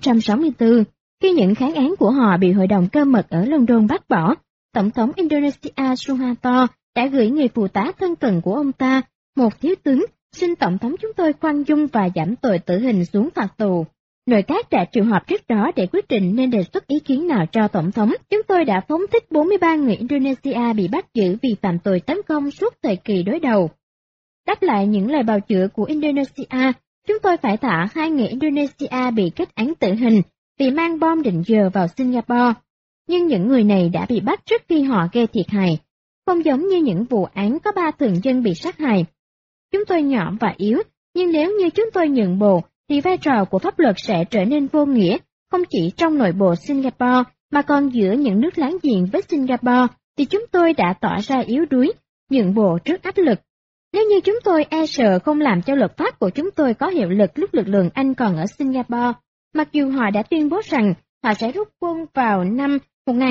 1964. Khi những kháng án của họ bị Hội đồng cơ mật ở London bác bỏ, Tổng thống Indonesia Suharto đã gửi người phụ tá thân cận của ông ta, một thiếu tướng, xin Tổng thống chúng tôi khoan dung và giảm tội tử hình xuống phạt tù. Nội các đã triệu họp trước đó để quyết định nên đề xuất ý kiến nào cho Tổng thống. Chúng tôi đã phóng thích 43 người Indonesia bị bắt giữ vì phạm tội tấn công suốt thời kỳ đối đầu. Đáp lại những lời bào chữa của Indonesia, chúng tôi phải thả 2 người Indonesia bị kết án tử hình vì mang bom định giờ vào Singapore. Nhưng những người này đã bị bắt trước khi họ gây thiệt hại, không giống như những vụ án có 3 thường dân bị sát hại. Chúng tôi nhỏ và yếu, nhưng nếu như chúng tôi nhượng bộ, thì vai trò của pháp luật sẽ trở nên vô nghĩa, không chỉ trong nội bộ Singapore, mà còn giữa những nước láng giềng với Singapore, thì chúng tôi đã tỏ ra yếu đuối, nhượng bộ trước áp lực. Nếu như chúng tôi e sợ không làm cho luật pháp của chúng tôi có hiệu lực lúc lực lượng Anh còn ở Singapore, mặc dù họ đã tuyên bố rằng họ sẽ rút quân vào năm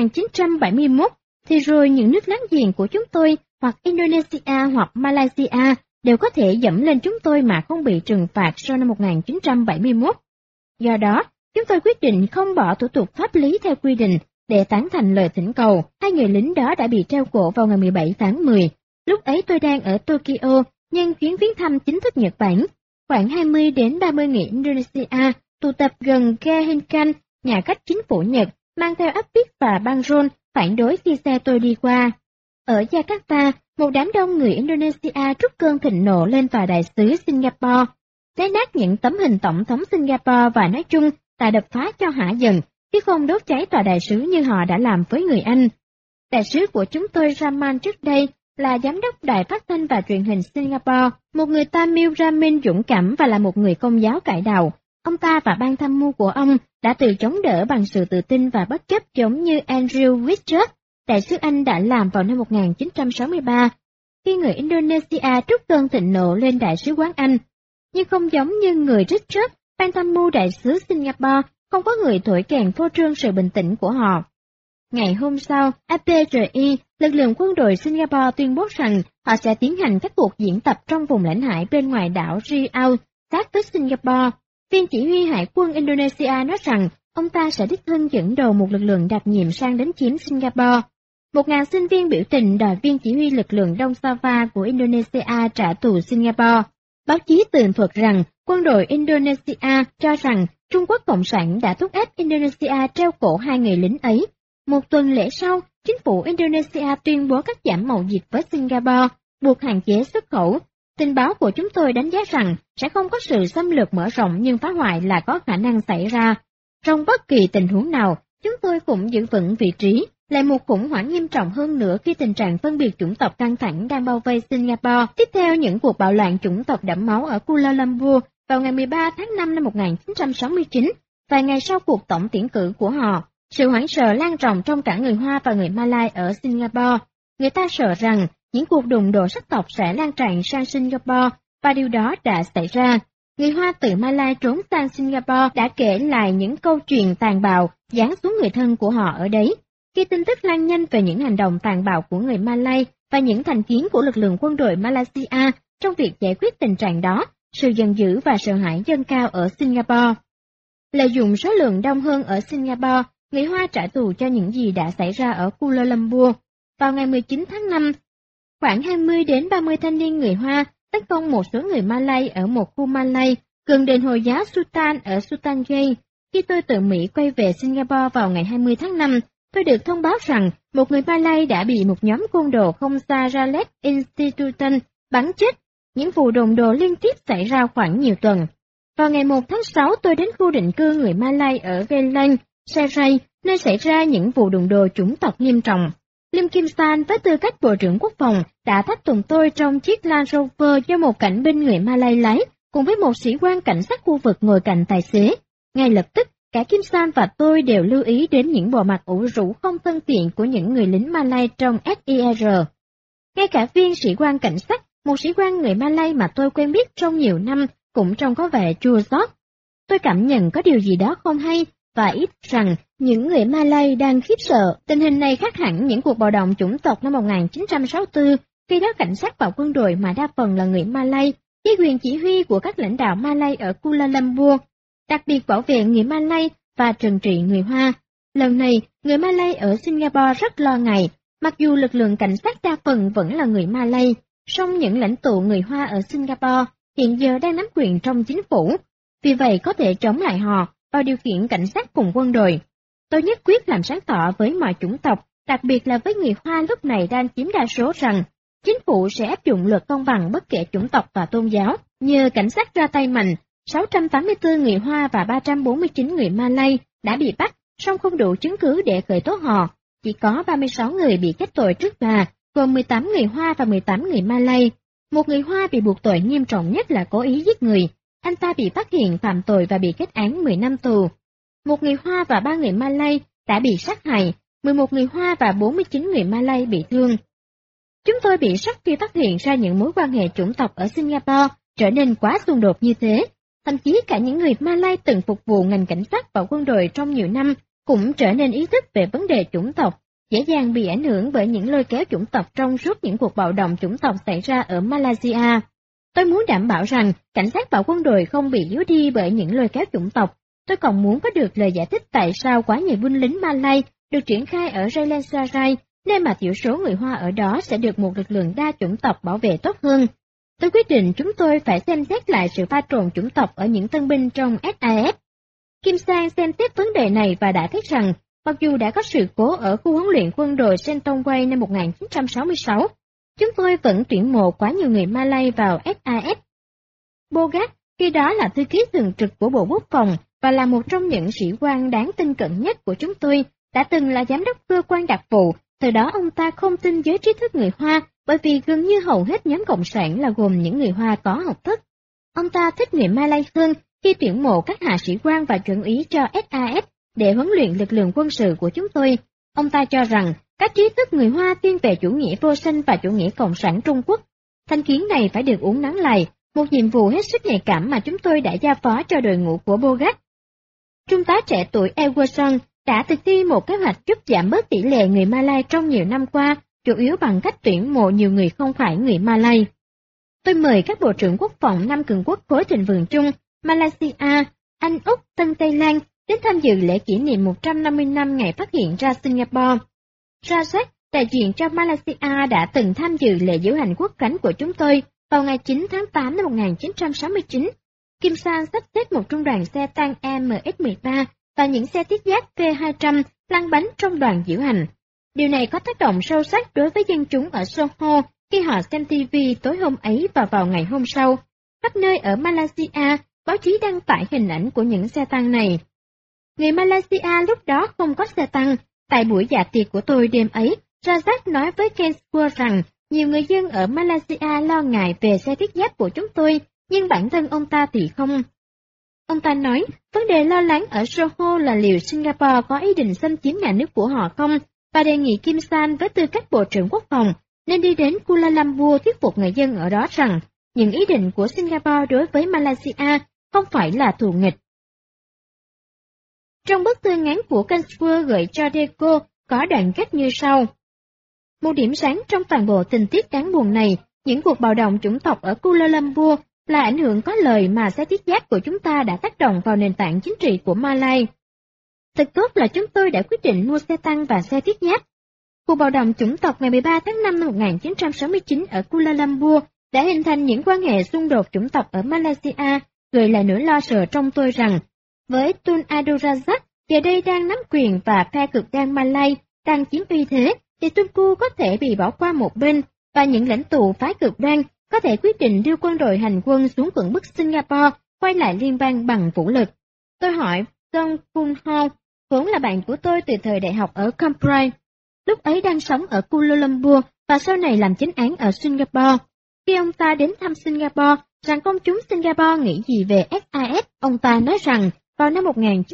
1971, thì rồi những nước láng giềng của chúng tôi, hoặc Indonesia hoặc Malaysia, đều có thể dẫm lên chúng tôi mà không bị trừng phạt sau năm 1971. Do đó, chúng tôi quyết định không bỏ thủ tục pháp lý theo quy định để tán thành lời thỉnh cầu. 2 người lính đó đã bị treo cổ vào ngày 17 tháng 10. Lúc ấy tôi đang ở Tokyo nhân chuyến viếng thăm chính thức Nhật Bản. Khoảng 20 đến 30 người Indonesia tụ tập gần ga Hinkan, nhà khách chính phủ Nhật, mang theo áp viết và băng rôn phản đối khi xe tôi đi qua. Ở Jakarta, một đám đông người Indonesia trút cơn thịnh nộ lên tòa đại sứ Singapore, xé nát những tấm hình tổng thống Singapore và nói chung là đập phá cho hả dần, chứ không đốt cháy tòa đại sứ như họ đã làm với người Anh. Đại sứ của chúng tôi Raman trước đây là giám đốc đài phát thanh và truyền hình Singapore, một người Tamil Brahmin dũng cảm và là một người công giáo cải đạo. Ông ta và ban tham mưu của ông đã tự chống đỡ bằng sự tự tin và bất chấp, giống như Andrew Whitchurch, đại sứ Anh đã làm vào năm 1963, khi người Indonesia trút cơn thịnh nộ lên đại sứ quán Anh. Nhưng không giống như người Richard, ban tham mưu đại sứ Singapore, không có người thổi kèn phô trương sự bình tĩnh của họ. Ngày hôm sau, APRI, lực lượng quân đội Singapore tuyên bố rằng họ sẽ tiến hành các cuộc diễn tập trong vùng lãnh hải bên ngoài đảo Riau, sát với Singapore. Viên chỉ huy hải quân Indonesia nói rằng ông ta sẽ đích thân dẫn đầu một lực lượng đặc nhiệm sang đánh chiếm Singapore. 1.000 sinh viên biểu tình đòi viên chỉ huy lực lượng Đông Java của Indonesia trả thù Singapore. Báo chí tường thuật rằng quân đội Indonesia cho rằng Trung Quốc Cộng sản đã thúc ép Indonesia treo cổ 2 người lính ấy. Một tuần lễ sau, chính phủ Indonesia tuyên bố cắt giảm mậu dịch với Singapore, buộc hạn chế xuất khẩu. Tình báo của chúng tôi đánh giá rằng sẽ không có sự xâm lược mở rộng nhưng phá hoại là có khả năng xảy ra. Trong bất kỳ tình huống nào, chúng tôi cũng giữ vững vị trí. Lại một khủng hoảng nghiêm trọng hơn nữa khi tình trạng phân biệt chủng tộc căng thẳng đang bao vây Singapore. Tiếp theo những cuộc bạo loạn chủng tộc đẫm máu ở Kuala Lumpur vào ngày 13 tháng 5 năm 1969, vài ngày sau cuộc tổng tuyển cử của họ. Sự hoảng sợ lan rộng trong cả người Hoa và người Malay ở Singapore. Người ta sợ rằng những cuộc đụng độ sắc tộc sẽ lan tràn sang Singapore, và điều đó đã xảy ra. Người Hoa từ Malay trốn sang Singapore đã kể lại những câu chuyện tàn bạo giáng xuống người thân của họ ở đấy. Khi tin tức lan nhanh về những hành động tàn bạo của người Malay và những thành kiến của lực lượng quân đội Malaysia trong việc giải quyết tình trạng đó, sự giận dữ và sợ hãi dâng cao ở Singapore. Lợi dụng số lượng đông hơn ở Singapore, người Hoa trả thù cho những gì đã xảy ra ở Kuala Lumpur. Vào ngày 19 tháng 5, khoảng 20 đến 30 thanh niên người Hoa tấn công một số người Malay ở một khu Malay gần đền Hồi giáo Sultan ở Sultan Gate. Khi tôi từ Mỹ quay về Singapore vào ngày 20 tháng 5, tôi được thông báo rằng một người Malay đã bị một nhóm côn đồ không xa Raleigh Institution bắn chết. Những vụ đồn đồ liên tiếp xảy ra khoảng nhiều tuần. Vào ngày 1 tháng 6, tôi đến khu định cư người Malay ở Geylang, Serai, nơi xảy ra những vụ đồn đồ chủng tộc nghiêm trọng. Lim Kim San với tư cách Bộ trưởng Quốc phòng đã thách tùng tôi trong chiếc Land Rover do một cảnh binh người Malay lái, cùng với một sĩ quan cảnh sát khu vực ngồi cạnh tài xế. Ngay lập tức, cả Kim San và tôi đều lưu ý đến những bộ mặt ủ rũ không thân thiện của những người lính Malay trong SIR. Ngay cả viên sĩ quan cảnh sát, một sĩ quan người Malay mà tôi quen biết trong nhiều năm, cũng trông có vẻ chua xót. Tôi cảm nhận có điều gì đó không hay, và ít rằng những người Malay đang khiếp sợ. Tình hình này khác hẳn những cuộc bạo động chủng tộc năm 1964, khi đó cảnh sát và quân đội mà đa phần là người Malay, dưới quyền chỉ huy của các lãnh đạo Malay ở Kuala Lumpur, đặc biệt bảo vệ người Malay và trừng trị người Hoa. Lần này, người Malay ở Singapore rất lo ngại, mặc dù lực lượng cảnh sát đa phần vẫn là người Malay, song những lãnh tụ người Hoa ở Singapore hiện giờ đang nắm quyền trong chính phủ, vì vậy có thể chống lại họ vào điều khiển cảnh sát cùng quân đội. Tôi nhất quyết làm sáng tỏ với mọi chủng tộc, đặc biệt là với người Hoa lúc này đang chiếm đa số rằng chính phủ sẽ áp dụng luật công bằng bất kể chủng tộc và tôn giáo. Nhờ cảnh sát ra tay mạnh, 684 người Hoa và 349 người Malay đã bị bắt, song không đủ chứng cứ để khởi tố họ. Chỉ có 36 người bị kết tội trước tòa, gồm 18 người Hoa và 18 người Malay. Một người Hoa bị buộc tội nghiêm trọng nhất là cố ý giết người. Anh ta bị phát hiện phạm tội và bị kết án 10 năm tù. Một người Hoa và 3 người Malay đã bị sát hại, 11 người Hoa và 49 người Malay bị thương. Chúng tôi bị sốc khi phát hiện ra những mối quan hệ chủng tộc ở Singapore trở nên quá xung đột như thế. Thậm chí cả những người Malay từng phục vụ ngành cảnh sát và quân đội trong nhiều năm cũng trở nên ý thức về vấn đề chủng tộc, dễ dàng bị ảnh hưởng bởi những lôi kéo chủng tộc trong suốt những cuộc bạo động chủng tộc xảy ra ở Malaysia. Tôi muốn đảm bảo rằng cảnh sát và quân đội không bị yếu đi bởi những lôi kéo chủng tộc. Tôi còn muốn có được lời giải thích tại sao quá nhiều binh lính Malay được triển khai ở Geylang Serai, nơi mà thiểu số người Hoa ở đó sẽ được một lực lượng đa chủng tộc bảo vệ tốt hơn. Tôi quyết định chúng tôi phải xem xét lại sự pha trộn chủng tộc ở những tân binh trong SAF. Kim Sang xem xét vấn đề này và đã thấy rằng, mặc dù đã có sự cố ở khu huấn luyện quân đội Sentong Way năm 1966, chúng tôi vẫn tuyển mộ quá nhiều người Malay vào SAF. Bogart, khi đó là thư ký thường trực của Bộ Quốc phòng và là một trong những sĩ quan đáng tin cậy nhất của chúng tôi, đã từng là giám đốc cơ quan đặc vụ. Từ đó ông ta không tin giới trí thức người Hoa, bởi vì gần như hầu hết nhóm cộng sản là gồm những người Hoa có học thức. Ông ta thích người Malay hơn khi tuyển mộ các hạ sĩ quan và chuẩn úy cho SAF để huấn luyện lực lượng quân sự của chúng tôi. Ông ta cho rằng các trí thức người Hoa thiên về chủ nghĩa vô sinh và chủ nghĩa cộng sản Trung Quốc. Thành kiến này phải được uốn nắn lại, một nhiệm vụ hết sức nhạy cảm mà chúng tôi đã giao phó cho đội ngũ của Bogart. Trung tá trẻ tuổi Ewson đã thực thi một kế hoạch giúp giảm bớt tỷ lệ người Malay trong nhiều năm qua, chủ yếu bằng cách tuyển mộ nhiều người không phải người Malay. Tôi mời các bộ trưởng quốc phòng năm cường quốc khối thịnh vượng chung, Malaysia, Anh, Úc, Tân Tây Lan đến tham dự lễ kỷ niệm 150 năm ngày phát hiện ra Singapore. Rajat, đại diện cho Malaysia đã từng tham dự lễ diễu hành quốc khánh của chúng tôi vào ngày 9 tháng 8 năm 1969. Kim Sang sắp xếp một trung đoàn xe tăng MX-13 và những xe thiết giáp P200 lăn bánh trong đoàn diễu hành. Điều này có tác động sâu sắc đối với dân chúng ở Soho khi họ xem TV tối hôm ấy và vào ngày hôm sau. Khắp nơi ở Malaysia, báo chí đăng tải hình ảnh của những xe tăng này. Người Malaysia lúc đó không có xe tăng. Tại buổi dạ tiệc của tôi đêm ấy, Razak nói với Kensworth rằng nhiều người dân ở Malaysia lo ngại về xe thiết giáp của chúng tôi, nhưng bản thân ông ta thì không. Ông ta nói, vấn đề lo lắng ở Johor là liệu Singapore có ý định xâm chiếm nhà nước của họ không, và đề nghị Kim San với tư cách Bộ trưởng Quốc phòng nên đi đến Kuala Lumpur thuyết phục người dân ở đó rằng những ý định của Singapore đối với Malaysia không phải là thù nghịch. Trong bức thư ngắn của Kensworth gửi cho Deco có đoạn kết như sau. Một điểm sáng trong toàn bộ tình tiết đáng buồn này, những cuộc bạo động chủng tộc ở Kuala Lumpur là ảnh hưởng có lời mà xe thiết giáp của chúng ta đã tác động vào nền tảng chính trị của Malay. Thật tốt là chúng tôi đã quyết định mua xe tăng và xe thiết giáp. Cuộc bạo động chủng tộc ngày 13 tháng 5 năm 1969 ở Kuala Lumpur đã hình thành những quan hệ xung đột chủng tộc ở Malaysia, gợi lại nỗi lo sợ trong tôi rằng, với Tun Abdul Razak giờ đây đang nắm quyền và phe cực đoan Malay đang chiếm uy thế, thì Tunku có thể bị bỏ qua một bên, và những lãnh tụ phái cực đoan có thể quyết định đưa quân đội hành quân xuống cưỡng bức Singapore quay lại liên bang bằng vũ lực. Tôi hỏi Dong Kun Ho, vốn là bạn của tôi từ thời đại học ở Cambridge, lúc ấy đang sống ở Kuala Lumpur và sau này làm chánh án ở Singapore. Khi ông ta đến thăm Singapore, rằng công chúng Singapore nghĩ gì về SIS, ông ta nói rằng vào năm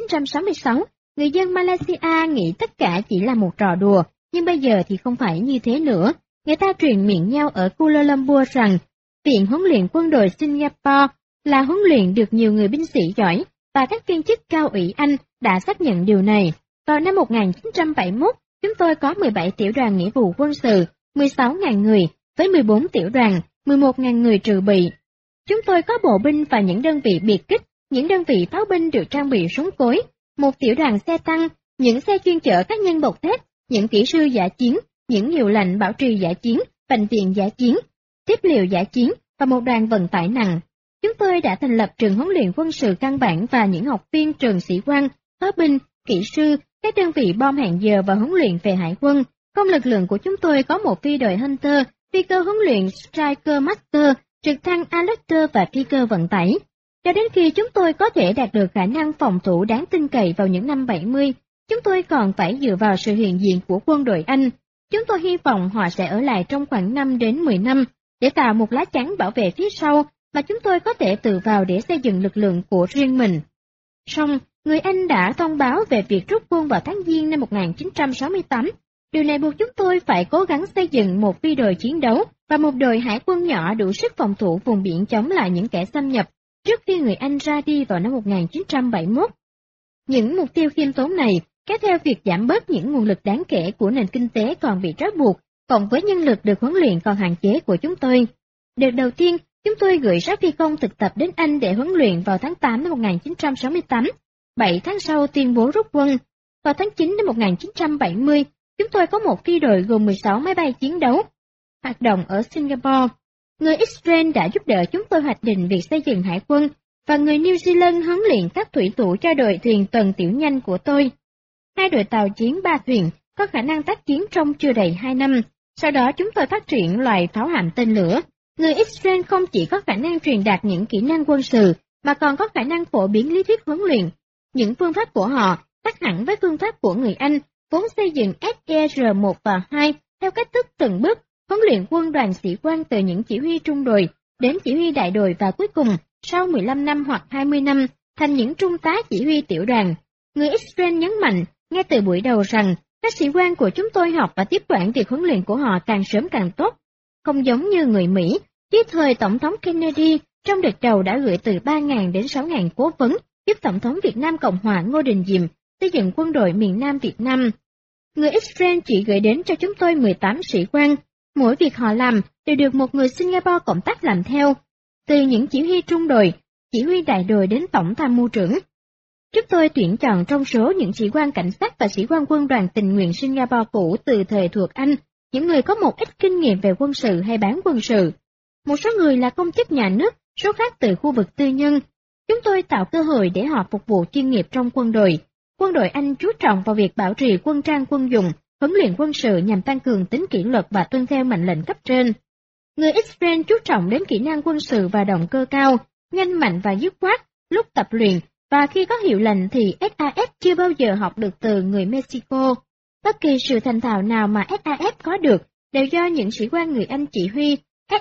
1966, người dân Malaysia nghĩ tất cả chỉ là một trò đùa, nhưng bây giờ thì không phải như thế nữa. Người ta truyền miệng nhau ở Kuala Lumpur rằng Viện huấn luyện quân đội Singapore là huấn luyện được nhiều người binh sĩ giỏi, và các viên chức cao ủy Anh đã xác nhận điều này. Vào năm 1971, chúng tôi có 17 tiểu đoàn nghĩa vụ quân sự, 16.000 người, với 14 tiểu đoàn, 11.000 người trừ bị. Chúng tôi có bộ binh và những đơn vị biệt kích, những đơn vị pháo binh được trang bị súng cối, một tiểu đoàn xe tăng, những xe chuyên chở các nhân bọc thép, những kỹ sư dã chiến, những hiệu lệnh bảo trì dã chiến, bệnh viện dã chiến, tiếp liệu dã chiến và một đoàn vận tải nặng. Chúng tôi đã thành lập trường huấn luyện quân sự căn bản và những học viên trường sĩ quan, pháo binh, kỹ sư, các đơn vị bom hẹn giờ và huấn luyện về hải quân. Trong lực lượng của chúng tôi có một phi đội Hunter, phi cơ huấn luyện Striker Master, trực thăng Alector và phi cơ vận tải. Cho đến khi chúng tôi có thể đạt được khả năng phòng thủ đáng tin cậy vào những năm 70, chúng tôi còn phải dựa vào sự hiện diện của quân đội Anh. Chúng tôi hy vọng họ sẽ ở lại trong khoảng 5 đến 10 năm, để tạo một lá chắn bảo vệ phía sau mà chúng tôi có thể tự vào để xây dựng lực lượng của riêng mình. Song, người Anh đã thông báo về việc rút quân vào tháng Giêng năm 1968. Điều này buộc chúng tôi phải cố gắng xây dựng một phi đội chiến đấu và một đội hải quân nhỏ đủ sức phòng thủ vùng biển chống lại những kẻ xâm nhập, trước khi người Anh ra đi vào năm 1971. Những mục tiêu khiêm tốn này kéo theo việc giảm bớt những nguồn lực đáng kể của nền kinh tế còn bị trói buộc, cộng với nhân lực được huấn luyện còn hạn chế của chúng tôi. Đợt đầu tiên, chúng tôi gửi 6 phi công thực tập đến Anh để huấn luyện vào tháng 8 năm 1968, 7 tháng sau tuyên bố rút quân. Vào tháng 9 năm 1970, chúng tôi có một phi đội gồm 16 máy bay chiến đấu, hoạt động ở Singapore. Người Israel đã giúp đỡ chúng tôi hoạch định việc xây dựng hải quân, và người New Zealand huấn luyện các thủy thủ cho đội thuyền tuần tiểu nhanh của tôi. 2 đội tàu chiến 3 thuyền có khả năng tác chiến trong chưa đầy 2 năm. Sau đó chúng tôi phát triển loại pháo hạm tên lửa. Người Israel không chỉ có khả năng truyền đạt những kỹ năng quân sự, mà còn có khả năng phổ biến lý thuyết huấn luyện. Những phương pháp của họ khác hẳn với phương pháp của người Anh, vốn xây dựng SER1 và 2 theo cách thức từng bước, huấn luyện quân đoàn sĩ quan từ những chỉ huy trung đội đến chỉ huy đại đội, và cuối cùng, sau 15 năm hoặc 20 năm, thành những trung tá chỉ huy tiểu đoàn. Người Israel nhấn mạnh ngay từ buổi đầu rằng các sĩ quan của chúng tôi học và tiếp quản việc huấn luyện của họ càng sớm càng tốt. Không giống như người Mỹ, dưới thời Tổng thống Kennedy, trong đợt đầu đã gửi từ 3.000 đến 6.000 cố vấn giúp Tổng thống Việt Nam Cộng hòa Ngô Đình Diệm xây dựng quân đội miền Nam Việt Nam. Người Israel chỉ gửi đến cho chúng tôi 18 sĩ quan. Mỗi việc họ làm đều được một người Singapore cộng tác làm theo, từ những chỉ huy trung đội, chỉ huy đại đội đến tổng tham mưu trưởng. Chúng tôi tuyển chọn trong số những sĩ quan cảnh sát và sĩ quan quân đoàn tình nguyện Singapore cũ từ thời thuộc Anh, những người có một ít kinh nghiệm về quân sự hay bán quân sự. Một số người là công chức nhà nước, số khác từ khu vực tư nhân. Chúng tôi tạo cơ hội để họ phục vụ chuyên nghiệp trong quân đội. Quân đội Anh chú trọng vào việc bảo trì quân trang quân dụng, huấn luyện quân sự nhằm tăng cường tính kỷ luật và tuân theo mệnh lệnh cấp trên. Người Israel chú trọng đến kỹ năng quân sự và động cơ cao, nhanh mạnh và dứt khoát lúc tập luyện, và khi có hiệu lệnh thì SAS chưa bao giờ học được từ người Mexico. Bất kỳ sự thành thạo nào mà SAS có được đều do những sĩ quan người Anh chỉ huy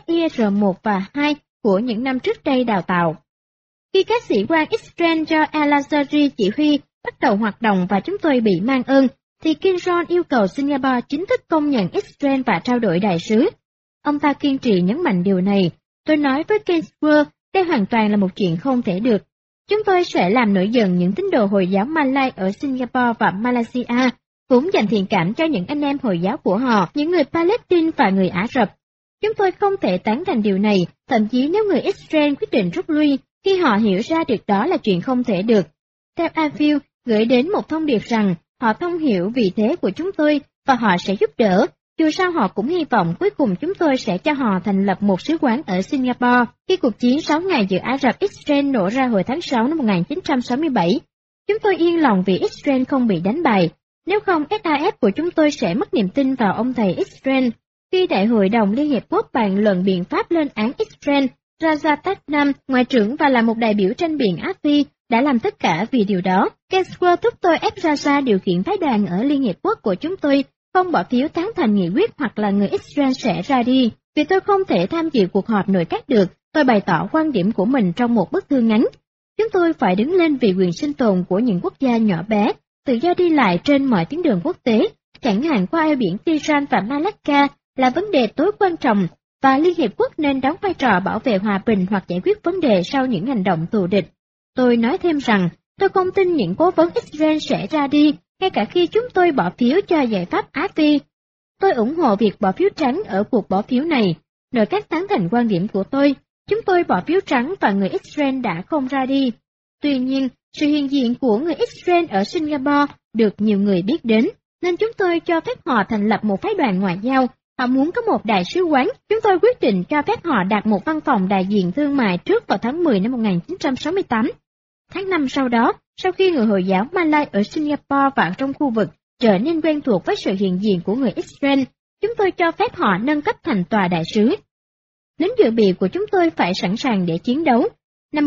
SIR-1 và 2 của những năm trước đây đào tạo. Khi các sĩ quan Israel do Al-Azhari chỉ huy bắt đầu hoạt động và chúng tôi bị mang ơn, thì King John yêu cầu Singapore chính thức công nhận Israel và trao đổi đại sứ. Ông ta kiên trì nhấn mạnh điều này. Tôi nói với Gainsbourg, đây hoàn toàn là một chuyện không thể được. Chúng tôi sẽ làm nổi giận những tín đồ Hồi giáo Malay ở Singapore và Malaysia, vốn dành thiện cảm cho những anh em Hồi giáo của họ, những người Palestine và người Ả Rập. Chúng tôi không thể tán thành điều này, thậm chí nếu người Israel quyết định rút lui, khi họ hiểu ra được đó là chuyện không thể được. Theo Aviv gửi đến một thông điệp rằng họ thông hiểu vị thế của chúng tôi và họ sẽ giúp đỡ. Dù sao họ cũng hy vọng cuối cùng chúng tôi sẽ cho họ thành lập một sứ quán ở Singapore. Khi cuộc chiến 6 ngày giữa Ả Rập Israel nổ ra hồi tháng 6 năm 1967, chúng tôi yên lòng vì Israel không bị đánh bại. Nếu không, SAF của chúng tôi sẽ mất niềm tin vào ông thầy Israel. Khi Đại hội đồng Liên Hiệp Quốc bàn luận biện pháp lên án Israel, Raja Tatnam, ngoại trưởng và là một đại biểu tranh biện Á Phi, đã làm tất cả vì điều đó. Gainsbourg thúc tôi ép Raja điều khiển phái đoàn ở Liên Hiệp Quốc của chúng tôi không bỏ phiếu tán thành nghị quyết hoặc là người Israel sẽ ra đi. Vì tôi không thể tham dự cuộc họp nội các được, tôi bày tỏ quan điểm của mình trong một bức thư ngắn. Chúng tôi phải đứng lên vì quyền sinh tồn của những quốc gia nhỏ bé, tự do đi lại trên mọi tuyến đường quốc tế, chẳng hạn qua eo biển Tiran và Malacca là vấn đề tối quan trọng, và Liên Hiệp Quốc nên đóng vai trò bảo vệ hòa bình hoặc giải quyết vấn đề sau những hành động thù địch. Tôi nói thêm rằng, tôi không tin những cố vấn Israel sẽ ra đi, ngay cả khi chúng tôi bỏ phiếu cho giải pháp Á Phi. Tôi ủng hộ việc bỏ phiếu trắng ở cuộc bỏ phiếu này. Nội các tán thành quan điểm của tôi, chúng tôi bỏ phiếu trắng và người Israel đã không ra đi. Tuy nhiên, sự hiện diện của người Israel ở Singapore được nhiều người biết đến, nên chúng tôi cho phép họ thành lập một phái đoàn ngoại giao. Họ muốn có một đại sứ quán, chúng tôi quyết định cho phép họ đặt một văn phòng đại diện thương mại trước vào tháng 10 năm 1968. Tháng 5 sau đó, sau khi người Hồi giáo Malay ở Singapore và trong khu vực trở nên quen thuộc với sự hiện diện của người Israel, chúng tôi cho phép họ nâng cấp thành tòa đại sứ. Lính dự bị của chúng tôi phải sẵn sàng để chiến đấu. Năm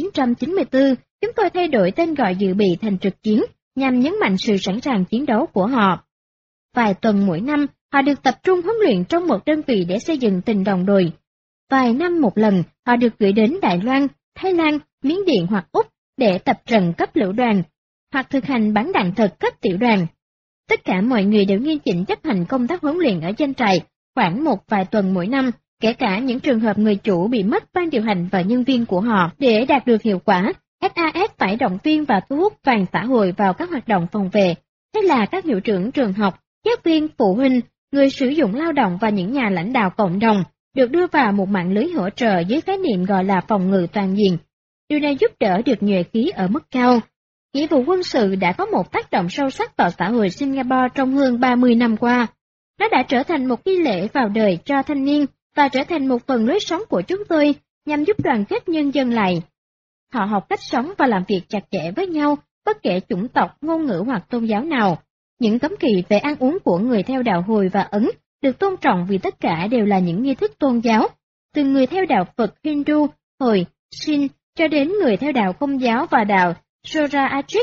1994, chúng tôi thay đổi tên gọi dự bị thành trực chiến, nhằm nhấn mạnh sự sẵn sàng chiến đấu của họ. Vài tuần mỗi năm, họ được tập trung huấn luyện trong một đơn vị để xây dựng tình đồng đội. Vài năm một lần, họ được gửi đến Đài Loan, Thái Lan, Miến Điện hoặc Úc để tập trận cấp lữ đoàn, hoặc thực hành bắn đạn thật cấp tiểu đoàn. Tất cả mọi người đều nghiêm chỉnh chấp hành công tác huấn luyện ở doanh trại, khoảng một vài tuần mỗi năm, kể cả những trường hợp người chủ bị mất ban điều hành và nhân viên của họ. Để đạt được hiệu quả, SAS phải động viên và thu hút toàn xã hội vào các hoạt động phòng vệ, thế là các hiệu trưởng trường học, giáo viên, phụ huynh, người sử dụng lao động và những nhà lãnh đạo cộng đồng được đưa vào một mạng lưới hỗ trợ dưới khái niệm gọi là phòng ngự toàn diện. Điều này giúp đỡ được nhuệ khí ở mức cao. Nghĩa vụ quân sự đã có một tác động sâu sắc vào xã hội Singapore trong hơn 30 năm qua. Nó đã trở thành một nghi lễ vào đời cho thanh niên và trở thành một phần lối sống của chúng tôi nhằm giúp đoàn kết nhân dân lại. Họ học cách sống và làm việc chặt chẽ với nhau, bất kể chủng tộc, ngôn ngữ hoặc tôn giáo nào. Những cấm kỵ về ăn uống của người theo đạo Hồi và Ấn được tôn trọng vì tất cả đều là những nghi thức tôn giáo, từ người theo đạo Phật, Hindu, Hồi, Sin cho đến người theo đạo Công giáo và đạo Zoroastric.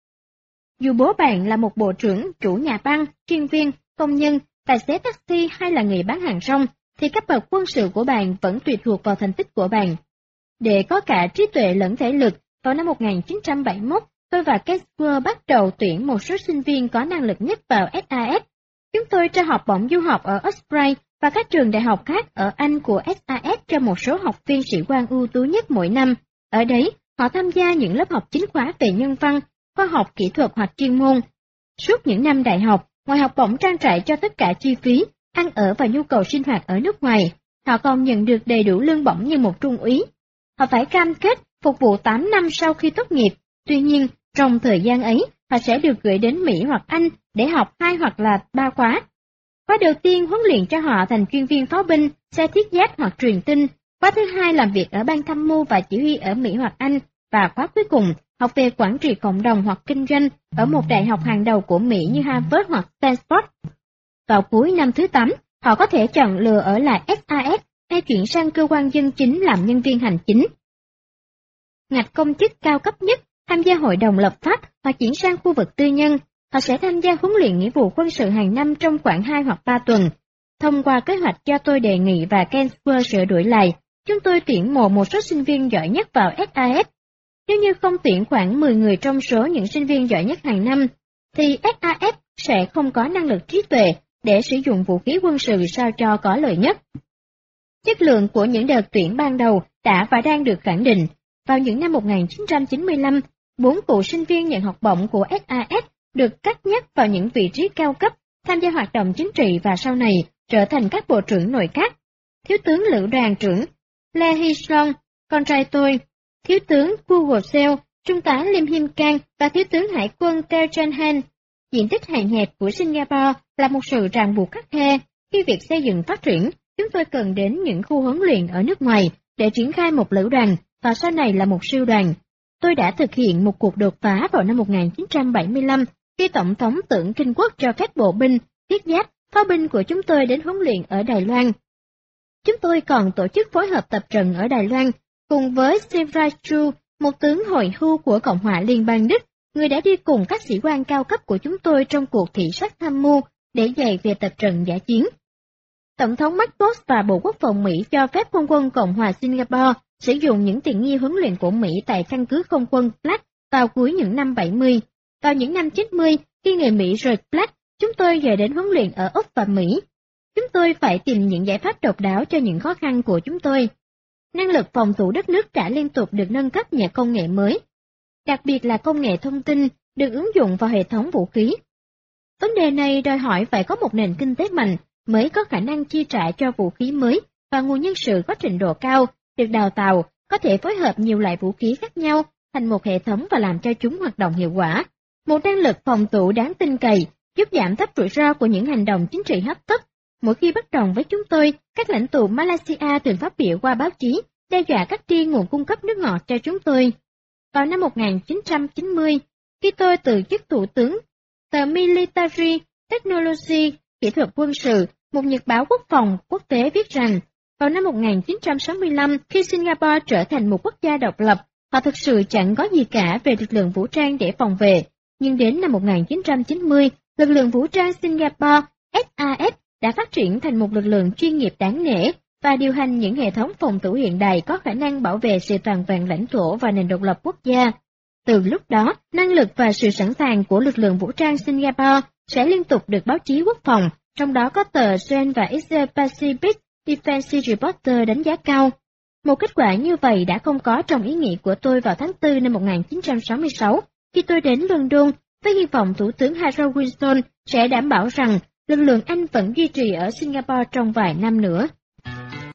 Dù bố bạn là một bộ trưởng, chủ nhà băng, chuyên viên, công nhân, tài xế taxi hay là người bán hàng rong, thì cấp bậc quân sự của bạn vẫn tùy thuộc vào thành tích của bạn. Để có cả trí tuệ lẫn thể lực, vào năm 1971, tôi và Gainsbourg bắt đầu tuyển một số sinh viên có năng lực nhất vào SAS. Chúng tôi trao học bổng du học ở Osprey và các trường đại học khác ở Anh của SAS cho một số học viên sĩ quan ưu tú nhất mỗi năm. Ở đấy, họ tham gia những lớp học chính khóa về nhân văn, khoa học kỹ thuật hoặc chuyên môn. Suốt những năm đại học, ngoài học bổng trang trải cho tất cả chi phí, ăn ở và nhu cầu sinh hoạt ở nước ngoài, họ còn nhận được đầy đủ lương bổng như một trung úy. Họ phải cam kết phục vụ 8 năm sau khi tốt nghiệp. Tuy nhiên, trong thời gian ấy, họ sẽ được gửi đến Mỹ hoặc Anh để học 2 hoặc là 3 khóa. Khóa đầu tiên huấn luyện cho họ thành chuyên viên pháo binh, xe thiết giáp hoặc truyền tin. Khóa thứ hai làm việc ở ban tham mưu và chỉ huy ở Mỹ hoặc Anh. Và khóa cuối cùng, học về quản trị cộng đồng hoặc kinh doanh ở một đại học hàng đầu của Mỹ như Harvard hoặc Stanford. Vào cuối năm thứ 8, họ có thể chọn lựa ở lại SAS hay chuyển sang cơ quan dân chính làm nhân viên hành chính. Ngạch công chức cao cấp nhất tham gia hội đồng lập pháp hoặc chuyển sang khu vực tư nhân. Họ sẽ tham gia huấn luyện nghĩa vụ quân sự hàng năm trong khoảng 2 hoặc 3 tuần. Thông qua kế hoạch do tôi đề nghị và Kenswer sửa đổi lại, chúng tôi tuyển mộ một số sinh viên giỏi nhất vào SAS. Nếu như không tuyển khoảng 10 người trong số những sinh viên giỏi nhất hàng năm, thì SAS sẽ không có năng lực trí tuệ để sử dụng vũ khí quân sự sao cho có lợi nhất. Chất lượng của những đợt tuyển ban đầu đã và đang được khẳng định. Vào những năm 1995, 4 cựu sinh viên nhận học bổng của SAS được cắt nhắc vào những vị trí cao cấp, tham gia hoạt động chính trị và sau này trở thành các bộ trưởng nội các. Thiếu tướng lữ đoàn trưởng Lê Hy Long, con trai tôi, thiếu tướng Google Seo, trung tá Lim Him Kang và thiếu tướng hải quân Teo Chan Han. Diện tích hạn hẹp của Singapore là một sự ràng buộc khắt khe. Khi việc xây dựng phát triển, chúng tôi cần đến những khu huấn luyện ở nước ngoài để triển khai một lữ đoàn và sau này là một sư đoàn. Tôi đã thực hiện một cuộc đột phá vào năm 1975 khi Tổng thống Tưởng Kinh Quốc cho phép bộ binh, thiết giáp, pháo binh của chúng tôi đến huấn luyện ở Đài Loan. Chúng tôi còn tổ chức phối hợp tập trận ở Đài Loan cùng với Steve Chu, một tướng hồi hưu của Cộng hòa Liên bang Đức, người đã đi cùng các sĩ quan cao cấp của chúng tôi trong cuộc thị sát tham mưu để dạy về tập trận dã chiến. Tổng thống Marcos và Bộ Quốc phòng Mỹ cho phép không quân Cộng hòa Singapore sử dụng những tiện nghi huấn luyện của Mỹ tại căn cứ không quân Black vào cuối những năm 70. Vào những năm 90, khi người Mỹ rời Black, chúng tôi dời đến huấn luyện ở Úc và Mỹ. Chúng tôi phải tìm những giải pháp độc đáo cho những khó khăn của chúng tôi. Năng lực phòng thủ đất nước đã liên tục được nâng cấp nhờ công nghệ mới, đặc biệt là công nghệ thông tin được ứng dụng vào hệ thống vũ khí. Vấn đề này đòi hỏi phải có một nền kinh tế mạnh mới có khả năng chi trả cho vũ khí mới và nguồn nhân sự có trình độ cao, được đào tạo, có thể phối hợp nhiều loại vũ khí khác nhau thành một hệ thống và làm cho chúng hoạt động hiệu quả. Một năng lực phòng thủ đáng tin cậy, giúp giảm thấp rủi ro của những hành động chính trị hấp tấp. Mỗi khi bất đồng với chúng tôi, các lãnh tụ Malaysia thường phát biểu qua báo chí, đe dọa cắt đi nguồn cung cấp nước ngọt cho chúng tôi. Vào năm 1990, khi tôi từ chức thủ tướng, tờ Military Technology, kỹ thuật quân sự, một nhật báo quốc phòng quốc tế viết rằng, vào năm 1965, khi Singapore trở thành một quốc gia độc lập, họ thực sự chẳng có gì cả về lực lượng vũ trang để phòng vệ. Nhưng đến năm 1990, lực lượng vũ trang Singapore, SAS, đã phát triển thành một lực lượng chuyên nghiệp đáng nể và điều hành những hệ thống phòng thủ hiện đại có khả năng bảo vệ sự toàn vẹn lãnh thổ và nền độc lập quốc gia. Từ lúc đó, năng lực và sự sẵn sàng của lực lượng vũ trang Singapore sẽ liên tục được báo chí quốc phòng, trong đó có tờ Sen và Asia Pacific Defense Reporter đánh giá cao. Một kết quả như vậy đã không có trong ý nghĩ của tôi vào tháng 4 năm 1966, khi tôi đến London với hy vọng Thủ tướng Harold Wilson sẽ đảm bảo rằng lực lượng Anh vẫn duy trì ở Singapore trong vài năm nữa.